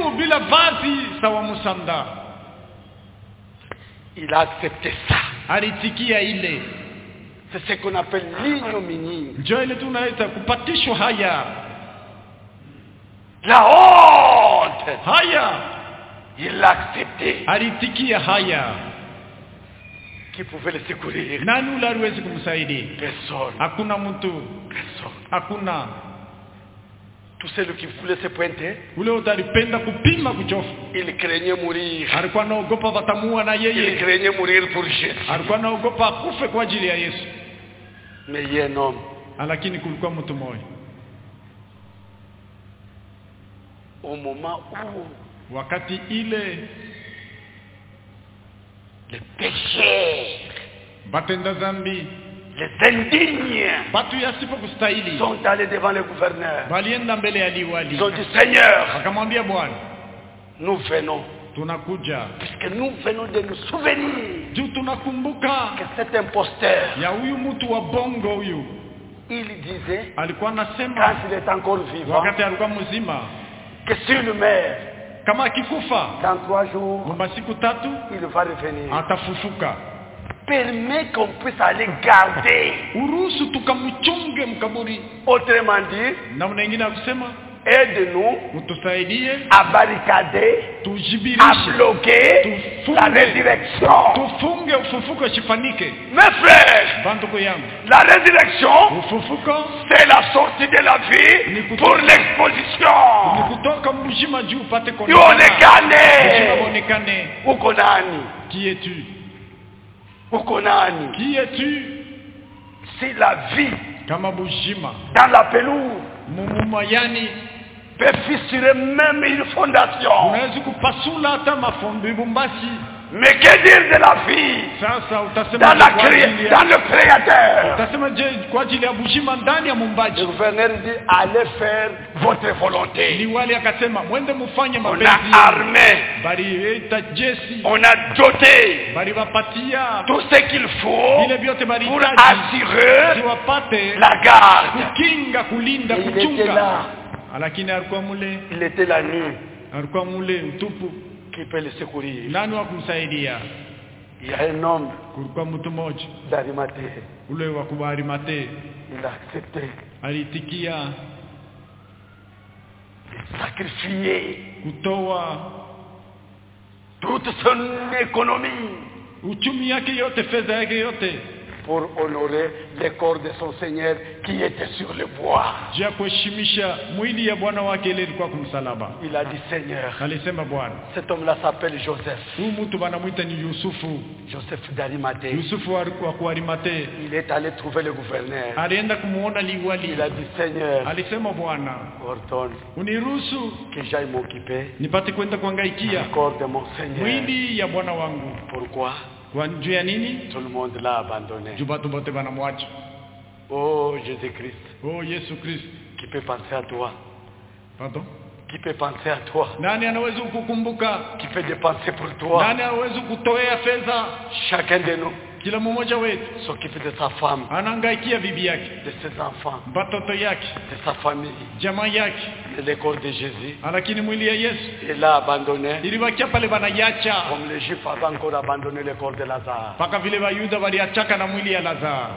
Il a accepté ça. C'est ce qu'on appelle l'ignominie. La honte. Il l'a accepté. Alitikia haya. Qui pouvait le secourir? Nani ule aliwezi kumsaidia? Personne. Hakuna mtu. Personne. Hakuna. Tout celui qui voulait se pointer, ule utalipenda kupima kuchofu. Il craignait mourir. Alikuwa anaogopa watamua na yeye. Il craignait mourir pour Jésus. Alikuwa anaogopa akufe kwa ajili ya Yesu. Mais il y a un homme. Lakini kulikuwa mtu mmoja. Au moment où wakati ile les pécheurs, batenda zambi, les indignes, batu yasipo kustahili, sont allés devant le gouverneur. Balienda mbele ya liwali. Ils ont dit Seigneur, akamwambia Bwana, nous venons, tunakuja, puisque nous venons de nous souvenir juu tunakumbuka que cet imposteur ya huyu mtu wa bongo huyu, il disait, alikuwa anasema quand il est encore vivant, wakati alikuwa mzima, que sur le mer, kama akikufa dans trois jours, masiku tatu, il va revenir. Atafufuka. Permet qu'on puisse aller garder. Uruhusu tukamchunge mkaburi. Autrement dit, namna nyingine ya kusema, aide-nous utusaidie à barricader, à bloquer la résurrection. Tufunge ufufuko usifanike. Mes frères, la résurrection, c'est la sortie de la vie pour l'exposition. Ionekane. Uko nani? Qui es-tu? Uko nani? Qui es-tu? si la vie kama bujima dans la pelouse mumumayani peut fissurer même une fondation. unaweza kupasula hata mafundo bumbasi. Mais que dire de la vie sasa utasema dans, la cré... dans le créateur? utasema je kwa ajili ya bujima ndani ya mumbaji? Le gouverneur dit allez faire votre volonté. Liwali akasema mwende mufanye On mapenzi. a armé, bali eta jesi, on a doté bali wapatia tout ce qu'il faut vile vyote bali pour assurer siwapate la garde. kukinga kulinda Et il était kuchunga. là. Lakini alikuwa mule, Il était la nuit. alikuwa mule utupu. Qui peut le secourir? Nani wa kumsaidia? Il y a un homme Kulikuwa mtu mmoja d'Arimathée. ule wa kubarimate, Il a accepté alitikia de sacrifier kutoa toute son économie uchumi yake yote, fedha yake yote, pour honorer le corps de son Seigneur qui était sur le bois. juu ya kuheshimisha mwili ya Bwana wake ile ilikuwa kumsalaba. Il a dit Seigneur, Alisema Bwana, cet homme-là s'appelle Joseph. huyu mtu banamuita ni Yusufu, Joseph d'Arimathée. Yusufu wa wa kuarimate. Il est allé trouver le gouverneur. Alienda kumuona liwali, Il a dit Seigneur, alisema Bwana, ordonne uniruhusu que j'aille m'occuper nipate kwenda kuangaikia du corps de mon Seigneur. mwili ya Bwana wangu. Pourquoi? Kwa juu ya nini? Tout le monde l'a abandonné. Juu batu bote banamwacha. Oh Jésus-Christ, Oh Yesu Kristo, qui peut penser à toi? pardon, Qui peut penser à toi? nani anaweza kukukumbuka? Qui peut dépenser pour toi? Nani anaweza kutoa fedha? Chacun de nous Kila mmoja wetu s'occupe de sa femme, anahangaikia bibi yake, de ses enfants, watoto yake, de sa famille. jamaa yake, Et le corps de Jésus, lakini mwili ya Yesu il l'a abandonné. ilibakia pale banayacha, Comme les Juifs avaient encore abandonné le corps de Lazare. mpaka vile Wayuda waliachaka na mwili ya Lazaro.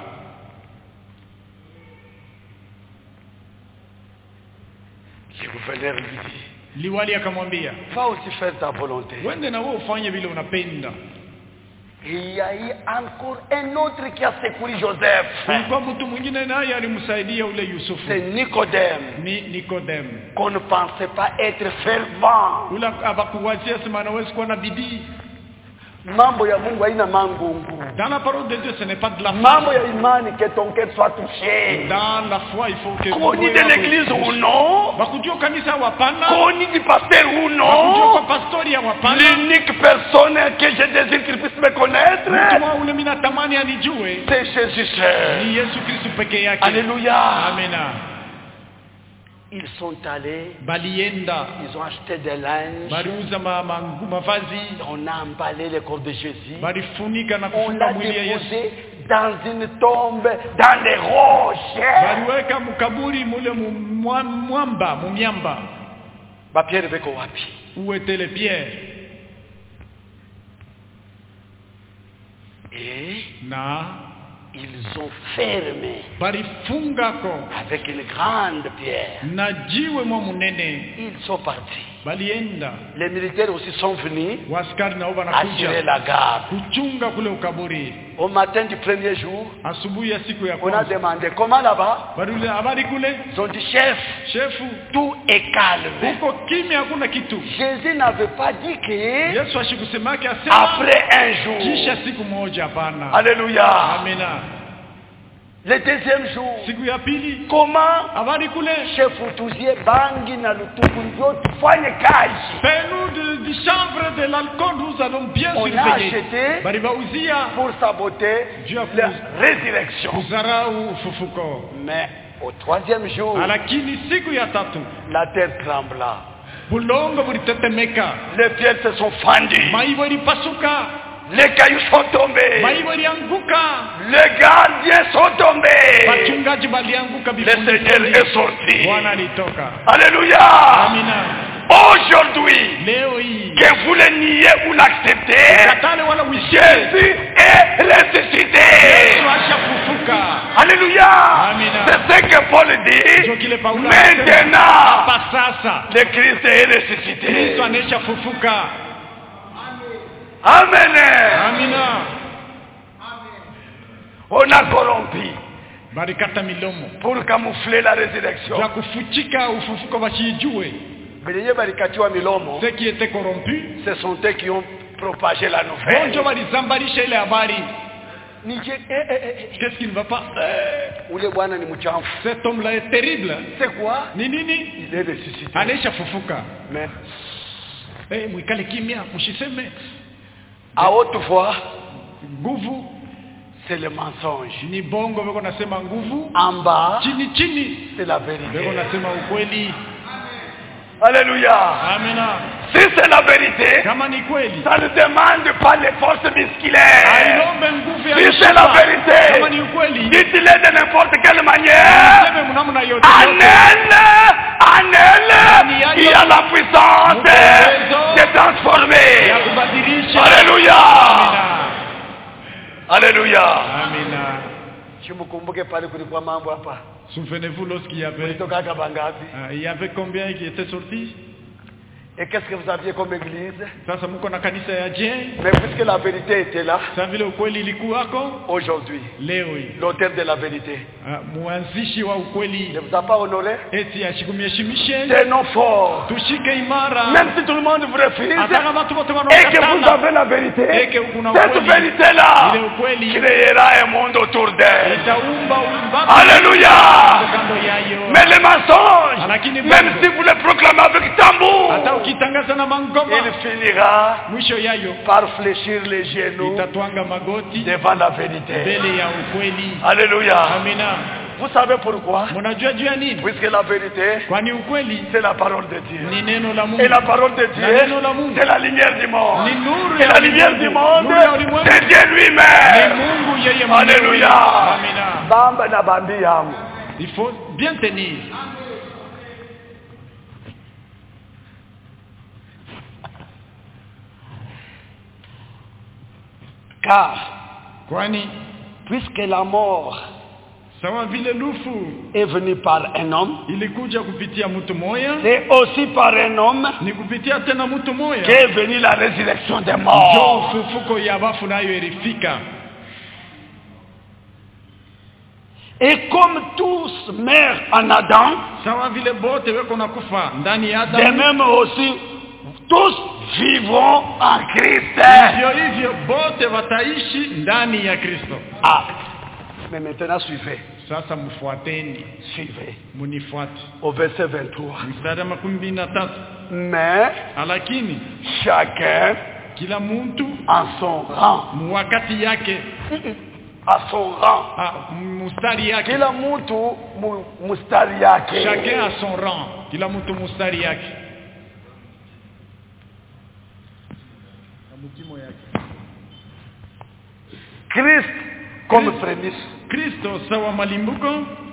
Le gouverneur lui dit, Liwali akamwambia, va aussi faire ta volonté. wende na wewe ufanye vile unapenda. Et il y a eu encore un autre qui a secouru Joseph. Kulikuwa mtu mwingine naye alimsaidia ule Yusufu, C'est Nicodème, ni Nikodemu. qu'on ne pensait pas être fervent. Ule abakuwazia sema anaweza kuwa na bidii. Mambo ya Mungu haina mangungu. Dans la parole de Dieu, ce n'est pas de la Mambo foi. ya imani, que ton cœur soit touché. Dans la foi, il faut que Qu'on y de l'église ou non, bakujua kanisa wapana, qu'on y du pasteur ou bakujua non, kwa pastori ya wapana. l'unique personne que je désire qu'il puisse me connaître, Mtu wa ule mina tamani anijue c'est Jésus seul. ni Yesu Kristo peke yake. Alléluia. Amina. Ils sont allés, Balienda ils ont acheté des linges, baliuza ma, ma, mavazi, on a emballé le corps de Jésus, balifunika na on kufunga l'a mwili ya Yesu, déposé dans une tombe, dans les roches. baliweka mkaburi mule mu- mwa- mwamba mumiamba Bapierre beko wapi? uwetele Pierre Et na ils ont fermé balifungako avec une grande pierre. na jiwe mwa munene. Ils sont partis. Balienda Les militaires aussi sont venus waskari nao assurer wanakuja la garde. kuchunga kule ukaburi. Au matin du premier jour, Asubuhi ya siku ya on a kwanza demandé comment là-bas. barule habari kule, Ils ont dit chef, shefu, tout est calme. huko kimya, hakuna kitu. Jésus n'avait pas dit que Yesu ashikusemake asema après un jour. kisha siku moja, hapana. Alléluia. Amina. Le deuxième jour, Siku ya pili comment habari kule, chef utuzie bangi na lutuku ndio tufanye kazi. penu de, du chanvre de l'alcool, nous allons bien On a surveiller. acheté Bali bauzia pour saboter Dieu a la poussé. résurrection. kuzarau ufufuko. Mais au troisième jour, Lakini siku ya tatu la terre trembla. bulongo bulitetemeka, Les pierres se sont fendues. maivo ilipasuka, Les cailloux sont tombés. maivo ilianguka, Les gardiens sont tombés. wachungaji balianguka, Le Seigneur est sorti. Bwana alitoka. Alléluia. Amina. Aujourd'hui, Leo hii que vous le niez ou l'acceptez, katale wala uishie, Jésus est ressuscité. Yesu ashafufuka. Alléluia. Amina. C'est ce que Paul Ndio dit. kile Paulo anasema, Maintenant, hapa sasa le Christ est ressuscité. Kristo aneshafufuka. Amen. Amina. On a corrompu Barikata milomo pour camoufler la résurrection. za kufuchika ufufuko, wasijue Benye barikatiwa milomo, ceux qui étaient corrompus ce sont eux qui ont propagé la nouvelle. bonjo walizambarisha ile habari. Qu'est-ce qui ne va pas? Cet homme-là est terrible. C'est quoi? Ni nini? Il est ressuscité. Anaisha fufuka. Mais Eh, mwikale kimya, mshiseme. à haute voix, Nguvu c'est le mensonge. ni bongo, beko nasema nguvu. En bas, Chini chini c'est la beko vérité. nasema ukweli. Alléluia. Amina. Si c'est la vérité, Kama ni kweli, ça ne demande pas les forces musculaires. hailombe nguvu ya Si c'est mishipa. la vérité, Kama ni ukweli, dites-le de n'importe quelle manière. seme mnamna yote En yote. elle, en elle, il y a la puissance de transformer. Ya kubadilisha. Alléluia. Amina. Alléluia. Amina. Chumukumbuke pale kulikuwa mambo hapa. Souvenez-vous lorsqu'il y avait, Kulitoka bangapi? euh, il y avait combien qui étaient sortis? Et qu'est-ce que vous aviez comme église? Sasa mko na kanisa ya je? Mais puisque la vérité était là, Sa vile ukweli ilikuwako aujourd'hui, leo hii. l'auteur de la vérité Ah, mwanzishi wa ne ukweli vous a pas honoré? eti ashikumheshimishe, Tenons fort. tushike imara. Même si tout le monde vous refuse, Hata kama watu wote et que vous wanakatana, avez la vérité, eke kuna Cette ukweli, vérité-là ile ukweli créera un monde autour d'elle. itaumba ulimwengu Alléluia. kando yayo. Mais les mensonges, Lakini même bongo, si vous les proclamez avec tambour, hata ukitangaza na mangoma, il finira mwisho yayo par fléchir les genoux itatwanga magoti devant la vérité. mbele ya ukweli. Alléluia. Amina. Vous savez pourquoi? Mnajua juu ya nini? Puisque la vérité, Kwani ukweli c'est la parole de Dieu. ni neno la Mungu. Et la parole de Na neno Dieu, la Mungu c'est la lumière du monde. ni nuru Et ya la lumière du ulimwengu. monde, Nuru ya ulimwengu c'est Dieu ni lui-même. Mungu yeye mwenyewe. Alléluia. Amina. Bamba na bambi yamu. Il faut bien tenir. Car, Kwani puisque la mort sawa vile lufu est venue par un homme, ilikuja kupitia mtu moya, c'est aussi par un homme ni kupitia tena mtu moya qu'est venue la résurrection des ndio morts. ufufuko ya wafu nayo ilifika. Et comme tous meurent en Adam, Sawa vile bote weko nakufa ndani ya de Adamu, même aussi tous vivront en Christ. hivyo hivyo bote wataishi ndani ya Kristo. Ah, mais maintenant suivez, Sasa mfuateni, suivez. munifuate. Au verset vingt-trois. Mstari wa makumi mbili na tatu. Mais Lakini chacun kila mtu en son rang, wakati yake, à son rang. ah, mustari yake, Kila mtu mu- mustari yake. chacun a son rang, kila mtu mustari yake. Christ comme prémisse. Kristo sawa malimbuko,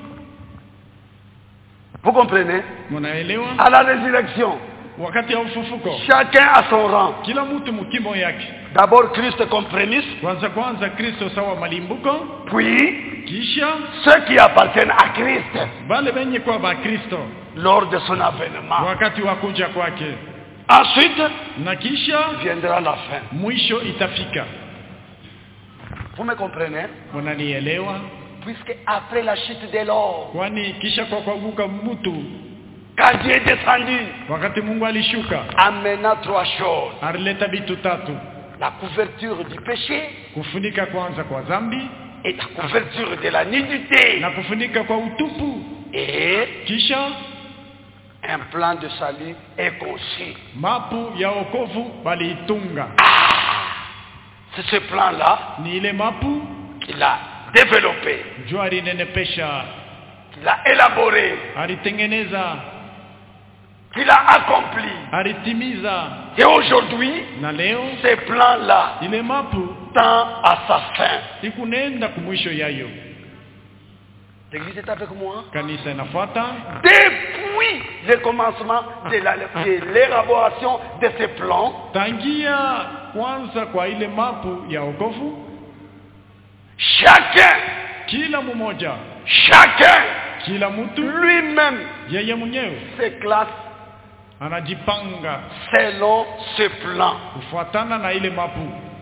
Vous comprenez? munaelewa? À la résurrection, Wakati ya ufufuko chacun a son rang. kila mtu mkimo yake. D'abord Christ comme prémisse, Kwanza kwanza Kristo sawa malimbuko, puis kisha ceux qui appartiennent à Christ wale wenye kwa ba Kristo lors de son avènement. wakati wa kuja kwake, Ensuite na kisha viendra la fin. mwisho itafika. Vous me comprenez? Munanielewa? Puisque après la chute de l'homme, Kwani kisha kwa kuanguka mtu, quand Dieu est descendu, wakati Mungu alishuka, amenant trois choses. alileta vitu tatu: La couverture du péché kufunika kwanza kwa dhambi, et la couverture de la nudité. na kufunika kwa utupu, Et kisha un plan de salut est conçu. mapu ya wokovu baliitunga. C'est ce plan-là Ni ile mapu qu'il a développé, ndio alinenepesha, qu'il a élaboré, alitengeneza, qu'il a accompli. alitimiza, Et aujourd'hui, na leo ce plan-là ile mapu tend à sa fin. ikunenda kumwisho yayo. L'église est avec moi. Kanisa inafuata Depuis le commencement de la- de l'élaboration de ce plan, tangia kwanza kwa ile mapu ya wokovu, chacun, kila mmoja, chacun kila mtu lui-même yeye mwenyewe se classe anajipanga selon ce plan. kufuatana na ile mapu,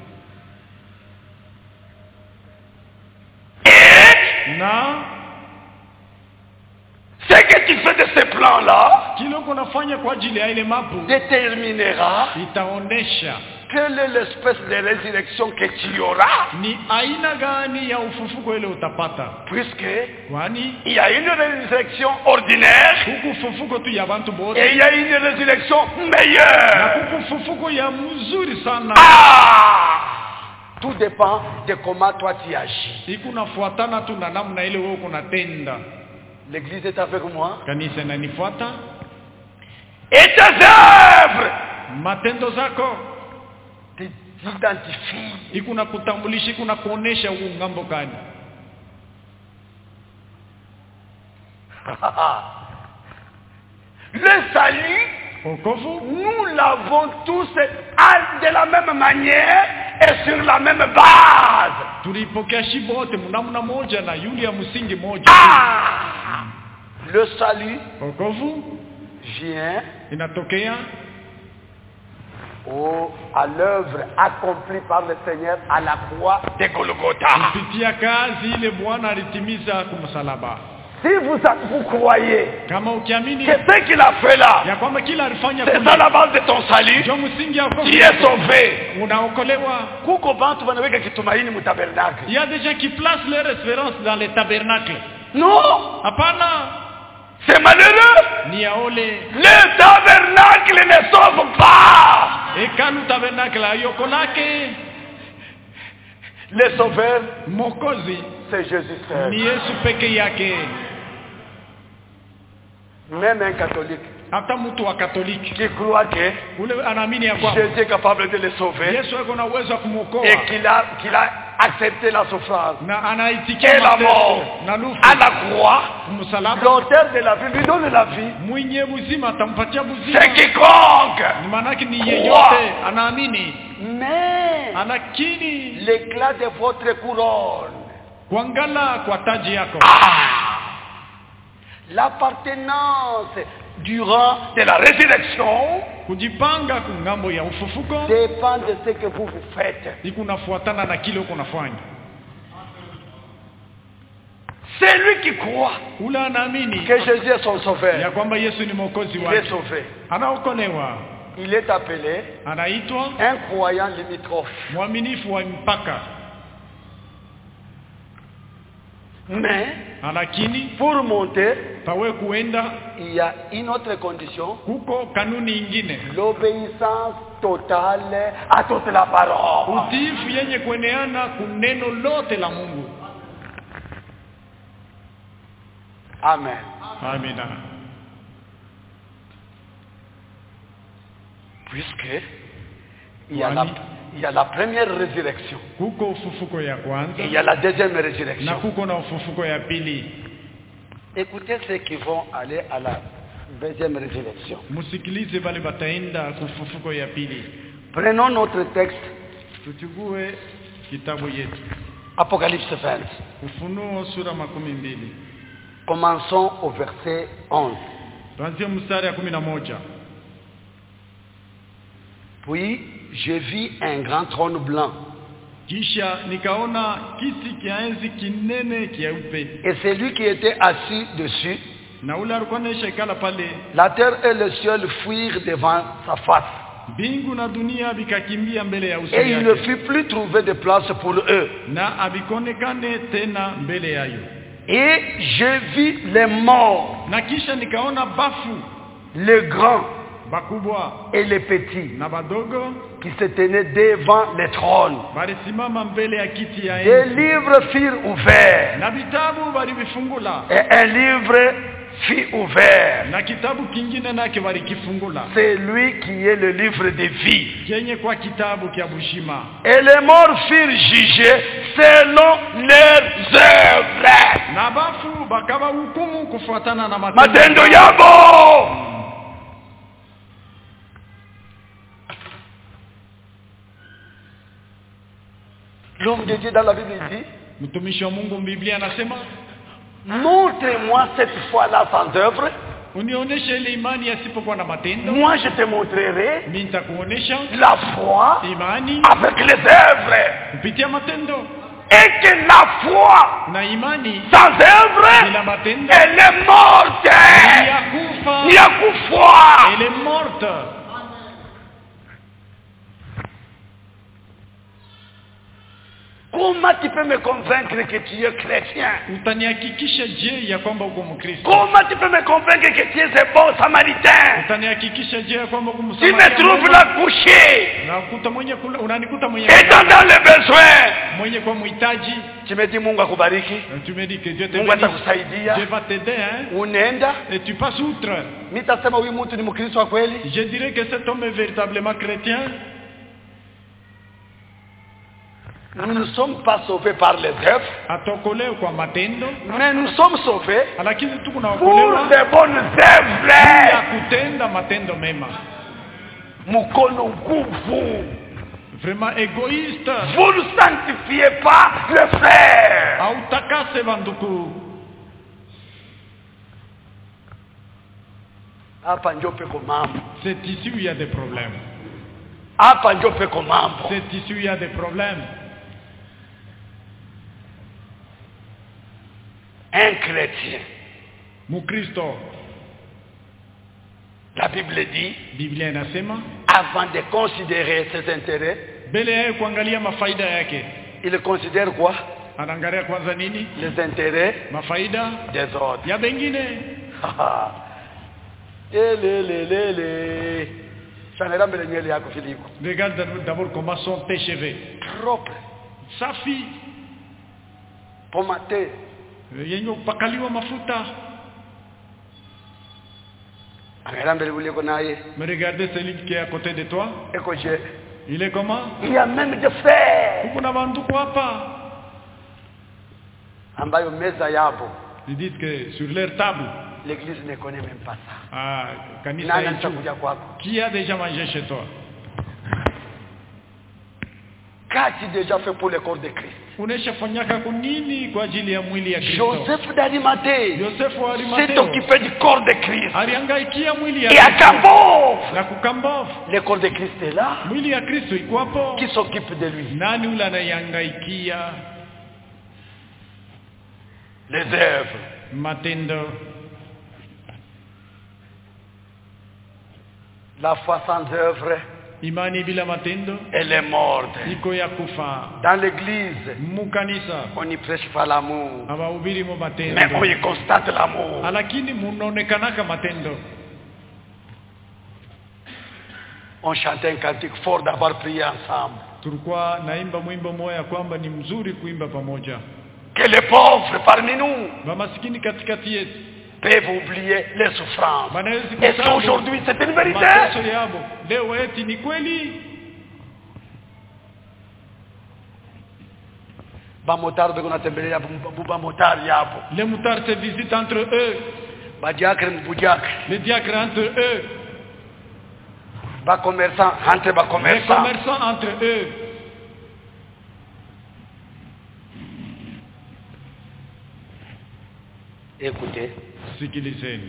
Et na ce que tu fais de ce plan-là kile uko nafanya kwa ajili ya ile mapu déterminera itaonesha quelle est l'espèce de résurrection que tu auras? Ni aina gani ya ufufuko ile utapata? Puisque Kwani il y a une résurrection ordinaire huku ufufuko tu ya bantu bote et il y a une résurrection na meilleure. huku ufufuko ya mzuri sana. Ah! Tout dépend de comment toi tu agis. Ikunafuatana tu na namna ile wewe kunatenda. L'église est avec moi. Kanisa inanifuata. Et tes œuvres Matendo zako t'identifient. ikuna kutambulisha, ikuna kuonesha huu ngambo gani. Le salut, Okovu nous l'avons tous de la même manière et sur la même base. tulipokea shibote mnamna moja na yule ya msingi moja. Ah! Le salut Okovu vient inatokea au, à l'œuvre accomplie par le Seigneur à la croix de Golgotha. kupitia kazi ile Bwana alitimiza kumsalaba. Si vous, vous croyez Kama ukiamini que ce qu'il a fait là, ya kwamba kila alifanya c'est kule ça la base de ton salut, ndio msingi wa tu es sauvé. unaokolewa. Kuko bantu banaweka kitumaini mu tabernacle. Il y a des gens qui placent leur espérance dans les tabernacles. Non, Hapana, c'est malheureux. ni yaole Le tabernacle ne sauve pas. hekalu tabernacle ayokolake. Le sauveur, Mokozi c'est Jésus seul. ni Yesu peke yake. Même un catholique Hata mtu wa Katoliki qui croit que ule anaamini ya kwamba Jésus est capable de le sauver Yesu yuko na uwezo wa kumwokoa et qu'il a, qu'il a accepté la souffrance na et anaitikia la mateso mort na lufu à la croix. msalaba. L'auteur de la vie lui donne la vie. Mwenye buzima atampatia buzima. C'est quiconque. Ni maanake ni yeyote anaamini. Mais Anakini l'éclat de votre couronne, kuangala kwa taji yako. ah, l'appartenance durant de la résurrection Kujipanga kungambo ya ufufuko dépend de ce que vous vous faites. ikunafuatana na kile uko nafanya. C'est lui qui croit Ule anaamini que Jésus est son ya sauveur. kwamba Yesu ni mwokozi Il est wake, sauvé. anaokolewa, Il est appelé anaitwa un croyant limitrophe. mwaminifu wa mpaka. Mais Lakini pour monter, pawe kuenda il y a une autre condition, kuko kanuni ingine, l'obéissance totale à toute la parole. utiifu yenye kueneana kuneno lote la Mungu. Amen. Amina. Puisque il y a la, il y a la première résurrection Kuko ufufuko ya kwanza et il y a la deuxième na résurrection. kuko na ufufuko ya pili. Écoutez ceux qui vont aller à la deuxième résurrection. Musikilize bale bataenda kufufuko ya pili. Prenons notre texte, Tuchukue kitabu yetu Apocalypse vingt. Ufunuo sura makumi mbili. Commençons au verset onze. Tuanzie mstari ya kumi na moja. Puis je vis un grand trône blanc Kisha nikaona kiti kia enzi kinene kieupe, et celui qui était assis dessus. na ule alikuwa anaisha ikala pale. La terre et le ciel fuirent devant sa face Mbingu na dunia bikakimbia mbele ya uso et il ne yake, fut plus trouvé de place pour eux. na abikonekane tena mbele yayo. Et je vis les morts, Na kisha nikaona bafu les grands bakubwa et les petits, na badogo qui se tenaient devant le trône. balisimama mbele ya kiti ya Des enzi, livres furent ouverts na vitabu balivifungula, et un livre fut ouvert. na kitabu kingine nake balikifungula, C'est lui qui est le livre de vie. kenye kwa kitabu kya bushima. Et les morts furent jugés selon leurs œuvres. Na bafu bakaba hukumu kufuatana na Matendo yao. yabo. L'homme de Dieu dans la Bible dit, Mtumishi wa Mungu Biblia anasema, montre-moi cette foi-là sans œuvre. unionyeshe ile imani yasipokuwa na matendo, Moi je te montrerai mimi nitakuonesha la foi imani avec les œuvres. kupitia matendo. Et que la foi Na imani sans œuvre, bila matendo elle est morte. ni ya kufa, Ni ya kufa. elle est morte. Comment tu peux me convaincre que tu es chrétien? Utanihakikisha je ya kwamba uko Mkristo? Comment tu peux me convaincre que tu es un bon samaritain? Utanihakikisha je ya kwamba uko Tu Msamaria? me trouves là couché, Unakuta mwenye kula, unanikuta mwenye étant dans le besoin. mwenye kwa mhitaji. Tu me dis Mungu akubariki, Tu me dis que Dieu te Mungu bénisse. atakusaidia. Dieu va t'aider, hein? Unaenda, Et tu passes outre. nitasema huyu mtu ni Mkristo wa kweli. Je dirais que cet homme est véritablement chrétien. Nous ne sommes pas sauvés par les œuvres, Atokolewa kwa matendo, mais nous sommes sauvés lakini tu pour kunaokolewa les bonnes ya œuvres. kutenda matendo mema. Mkono nguvu. Vraiment égoïste. Vous ne sanctifiez pas le frère. Hautakase banduku. Hapa ndio peko mambo. C'est ici où il y a des problèmes. Hapa ndio peko mambo. C'est ici où il y a des problèmes. Un chrétien, Mukristo, la Bible dit, Biblia inasema, avant de considérer ses intérêts, mbele ya kuangalia mafaida yake, il considère quoi? anaangalia kwanza nini? Les intérêts Mafaida des autres. ya bengine. Elelelele. Chanera mbele nywele yako Filipo. Regarde d'abord comment sont tes cheveux. Propre, Safi, pommade. yenye kupakaliwa mafuta. Angalia mbele uliko naye. Mais regardez celui qui est à côté de toi. Eko je. Il est comment? Il y a même des frères Kuna banduku hapa. ambayo meza yabo. Ils disent que sur leur table, L'église ne connaît même pas ça. ah, kanisa Nani yetu, anakuja kwako? qui a déjà mangé chez toi? Qu'as-tu déjà fait pour le corps de Christ? Unashafanyaka kunini kwa ajili ya mwili ya Kristo? Joseph d'Arimathée Yosefu wa s'est Arimatheo occupé du corps de Christ. aliangaikia mwili ya Et à Kristo Kambov, na kukambovu. le corps de Christ est là. Mwili ya Kristo iko hapo. Qui s'occupe de lui? Nani ule anayangaikia? Les œuvres. Matendo. La foi sans œuvre, Imani bila matendo elle est morte. iko ya kufa. Dans l'église, Mukanisa on n'y prêche pas l'amour, hawahubiri mo mais on matendo, y constate l'amour. lakini munaonekanaka matendo. On chantait un cantique fort d'avoir prié ensemble. Tulikuwa naimba mwimbo moja kwamba ni mzuri kuimba pamoja. Que les pauvres parmi nous Mamasikini katikati yetu peuvent oublier les souffrances. wanaweza Est-ce kusahau qu'aujourd'hui c'est une vérité? mateso yabo. Leo eti ni kweli? Bamotari beko natembelea bamotari yapo. Les moutards se visitent entre eux, Badiakre mbujak. les diacres entre eux, Ba commerçant entre ba les commerçant. commerçants entre eux. Écoutez, Sikilizeni.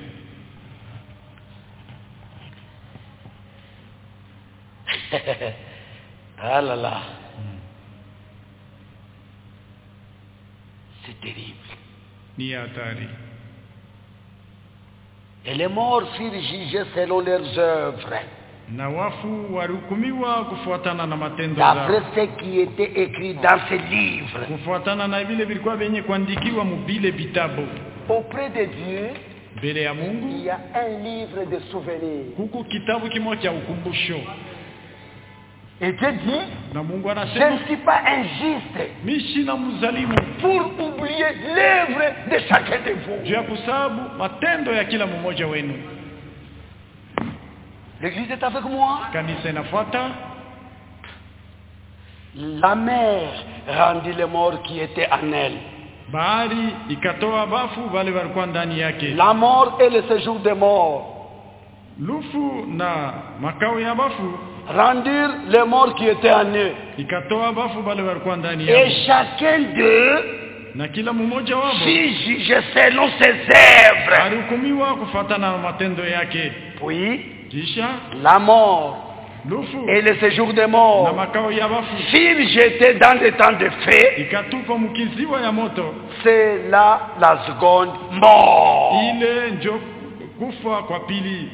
ah là là. C'est terrible. Ni hatari. Et les morts furent jugés selon leurs œuvres, Na wafu walihukumiwa kufuatana na matendo d'après zao, ce qui était écrit dans ces livres. kufuatana na vile vilikuwa vyenye kuandikiwa mubile vitabu. Auprès de Dieu, Mbele ya il Mungu y a un livre de souvenirs. kuku kitabu kimoja cha ukumbusho, Et Dieu dit, na Mungu je ne anasema suis pas injuste mishi na mzalimu pour oublier l'œuvre de chacun de vous. juu ya kusabu matendo ya kila mmoja wenu. L'église est avec moi. Kanisa inafuata. La mer rendit les morts qui étaient en elle. Bahari ikatoa bafu wale walikuwa ndani yake. La mort et le séjour des morts Lufu na makao ya bafu rendirent les morts qui étaient en eux. ikatoa bafu wale walikuwa ndani Et yao, chacun d'eux na kila mmoja wao fut jugé selon ses œuvres. alihukumiwa kufuatana na matendo yake. Puis Kisha la mort lufu et le séjour des na morts makao ya bafu furent jetés dans le temps de feu. ikatupwa mkiziwa ya moto. C'est là la seconde mort. Ile njo kufa kwa pili.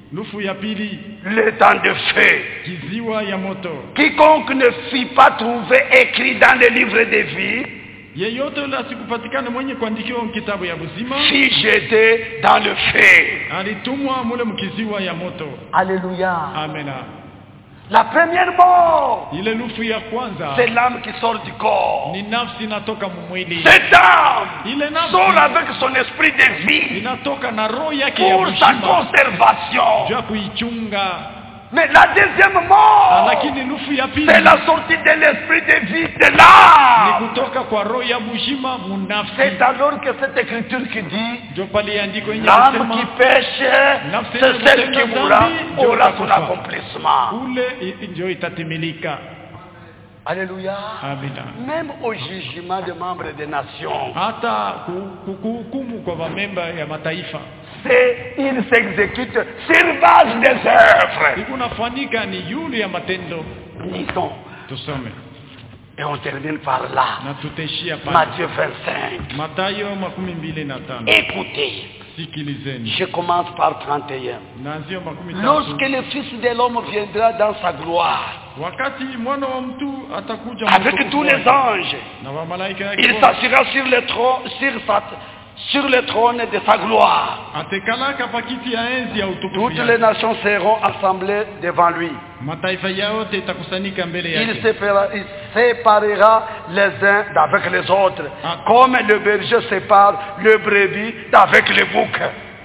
Lufu ya pili, le temps de feu. kiziwa ya moto. Quiconque ne fut pas trouvé écrit dans le livre de vie, yeyote la sikupatikana mwenye kuandikiwa kitabu ya uzima, fut jeté dans le feu. alitumwa mule mkiziwa ya moto. Alléluia. Amena. La première mort, Ile lufu ya kwanza, c'est l'âme qui sort du corps. ni nafsi inatoka mwili. Cette âme Ile nafsi sort avec son esprit de vie inatoka na roho yake ya pour sa uzima conservation. juu ya kuichunga. Mais la deuxième mort, Lakini lufu ya pili c'est la sortie de l'esprit de vie de ni l'âme. kutoka kwa roho ya uzima munafsi. C'est alors que cette écriture qui dit Ndio pale andiko yenye l'âme kusema qui pêche, c'est celle qui mourra, aura son accomplissement. ule i- ndio itatimilika. Alléluia. Amina. Même au jugement des membres des nations, Hata ku- ku- kuhukumu kwa mamemba ya mataifa c'est, il s'exécute sur base des œuvres. ikunafanyika ni yule ya matendo. Lisons. Tusome Et on termine par là. na tutaishia pale. Matthieu vingt-cinq. Mathayo makumi mbili na tano. Écoutez, Sikilizeni. je commence par trente et un. Naanzia makumi tatu. Lorsque le Fils de l'homme viendra dans sa gloire, Wakati mwana wa mtu atakuja avec mtukufu tous les wake anges, na wa malaika yake il wote, s'assira sur le trône, sur sa, sur le trône de sa gloire. atekalaka pakiti ya enzi ya utukufu Toutes yake. les nations seront assemblées devant lui. Mataifa yote itakusanyika mbele Il yake. séparera, il séparera les uns d'avec les autres, Ah. comme le berger sépare le brebis d'avec le bouc.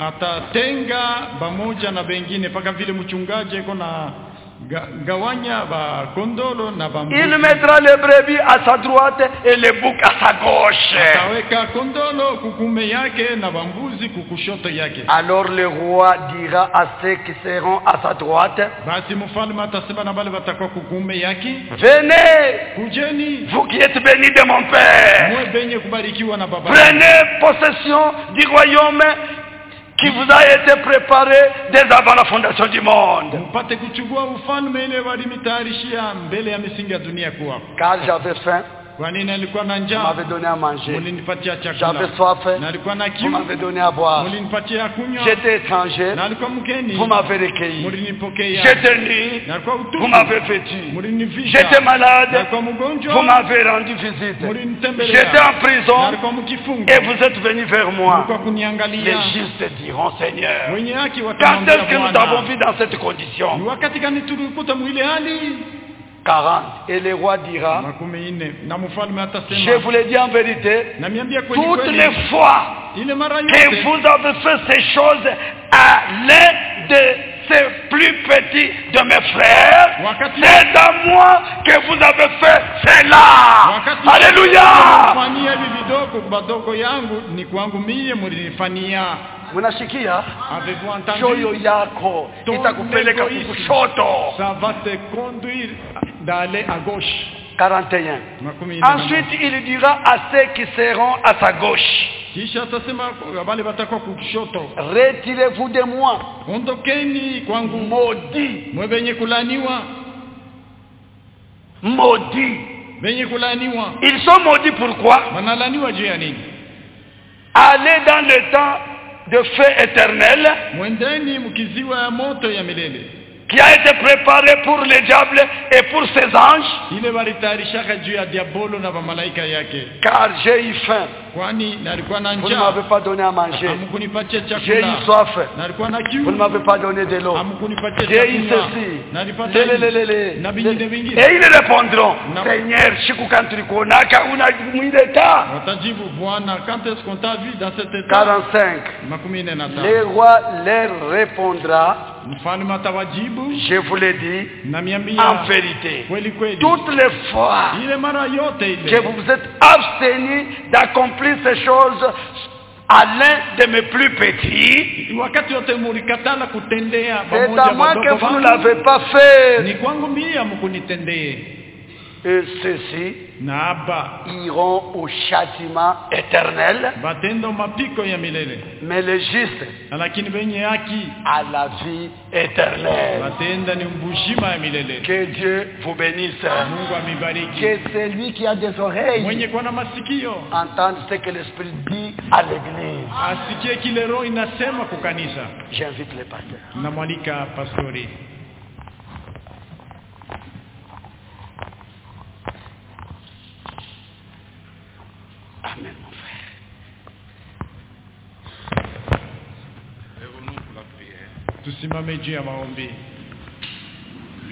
Atatenga pamoja na bengine paka vile mchungaji iko na ga, gawanya ba kondolo na bambuzi. Il mettra le brebis à sa droite et le bouc à sa gauche. Ataweka kondolo kukume yake na bambuzi kukushoto yake. Alors le roi dira à ceux qui seront à sa droite, Basi mfalme atasema na wale watakuwa kukume yake, venez, kujeni vous qui êtes bénis de mon Père, mwe benye kubarikiwa na baba. prenez possession du royaume qui vous a été préparé dès avant la fondation du monde. Mpate kuchukua ufalme ile walimitayarishia mbele ya misingi ya dunia kuwa. Car j'avais faim, Kwa nini alikuwa na vous njaa? m'avez donné à manger. Mulinipatia chakula. J'avais soif, Na alikuwa na vous kiu. m'avez donné à boire. Mulinipatia kunywa. J'étais étranger, Na alikuwa mgeni. vous m'avez recueilli. Mulinipokea. J'étais nu, Na alikuwa utupu. vous m'avez vêtu. Mulinivisha. J'étais Na malade, alikuwa mgonjwa. vous m'avez rendu visite. Mulinitembelea. J'étais en Na prison alikuwa mkifungo. et vous êtes venus vers moi. Mulikuwa Les kuniangalia. justes diront, Seigneur, Wenye haki quand watamwambia est-ce que nous Bwana, avons vu dans cette ni condition? wakati gani tulikuta mwile hali? quarante. Et le roi dira, Makumi nne. Na mfalme je atasema, vous le dis en vérité, na miambia kweli toutes kweli, les fois ile mara que yote vous avez fait ces choses à l'un de ces plus petits de mes frères, Wakati- c'est à moi que vous avez fait cela. wakati Alléluia. fanyia hivi vidogo badogo yangu ni kwangu mie mlinifanyia. Unashikia? Avez-vous entendu? Choyo yako Ton itakupeleka égoïsme. kushoto. Ça va te conduire d'aller à gauche. quarante et un. Makumi nne na Ensuite, moja. il dira à ceux qui seront à sa gauche, Kisha atasema wale watakuwa kushoto, retirez-vous de moi, ondokeni kwangu maudit, mwe benye kulaniwa, maudit. benye kulaniwa. Ils sont maudits pourquoi? Wanalaniwa juu ya nini? Allez dans le temps de feu éternel Mwendeni mkiziwa ya moto ya milele, qui a été préparé pour le diable et pour ses anges, ile walitayarishaka juu ya diabolo na malaika yake. car j'ai eu faim, Kwani nalikuwa na vous ne njaa, m'avez pas donné à manger, hamkunipatia j'ai eu chakula. soif, Nalikuwa na vous kiu, ne m'avez pas donné de l'eau, hamkunipatia j'ai eu chakula. ceci, Nalipata le, le, le, hivi. le, na le. vingine vingine. Et ils répondront, Na- Seigneur, siku quand tulikuonaka una mwili état. Watajibu, Bwana, quand est-ce qu'on t'a vu dans cet état? quarante-cinq. Makumi nne na Le tano. roi leur répondra, Mfalme atawajibu, je vous le dis na en miambia vérité, kweli kweli, toutes les fois ile mara yote que ile vous vous êtes abstenus d'accomplir ces choses à l'un de mes plus petits, wakati yote mulikatala kutendea c'est pamoja à moi que wadogo vous ne wangu, l'avez pas fait. ni kwangu mie hamkunitendee. Et ceci iront au châtiment éternel, batendo mapiko ya milele, mais les justes lakini wenye haki à la vie éternelle. batenda ni mbushima ya milele. Que Dieu vous bénisse. Mungu amibariki. Que celui qui a des oreilles Mwenye kuwa na masikio entende ce que l'Esprit dit à l'église. asikie kile roho inasema kukanisa. J'invite les pasteurs. Namwalika pastori. Amen, mon frère. Tusimame juu ya maombi.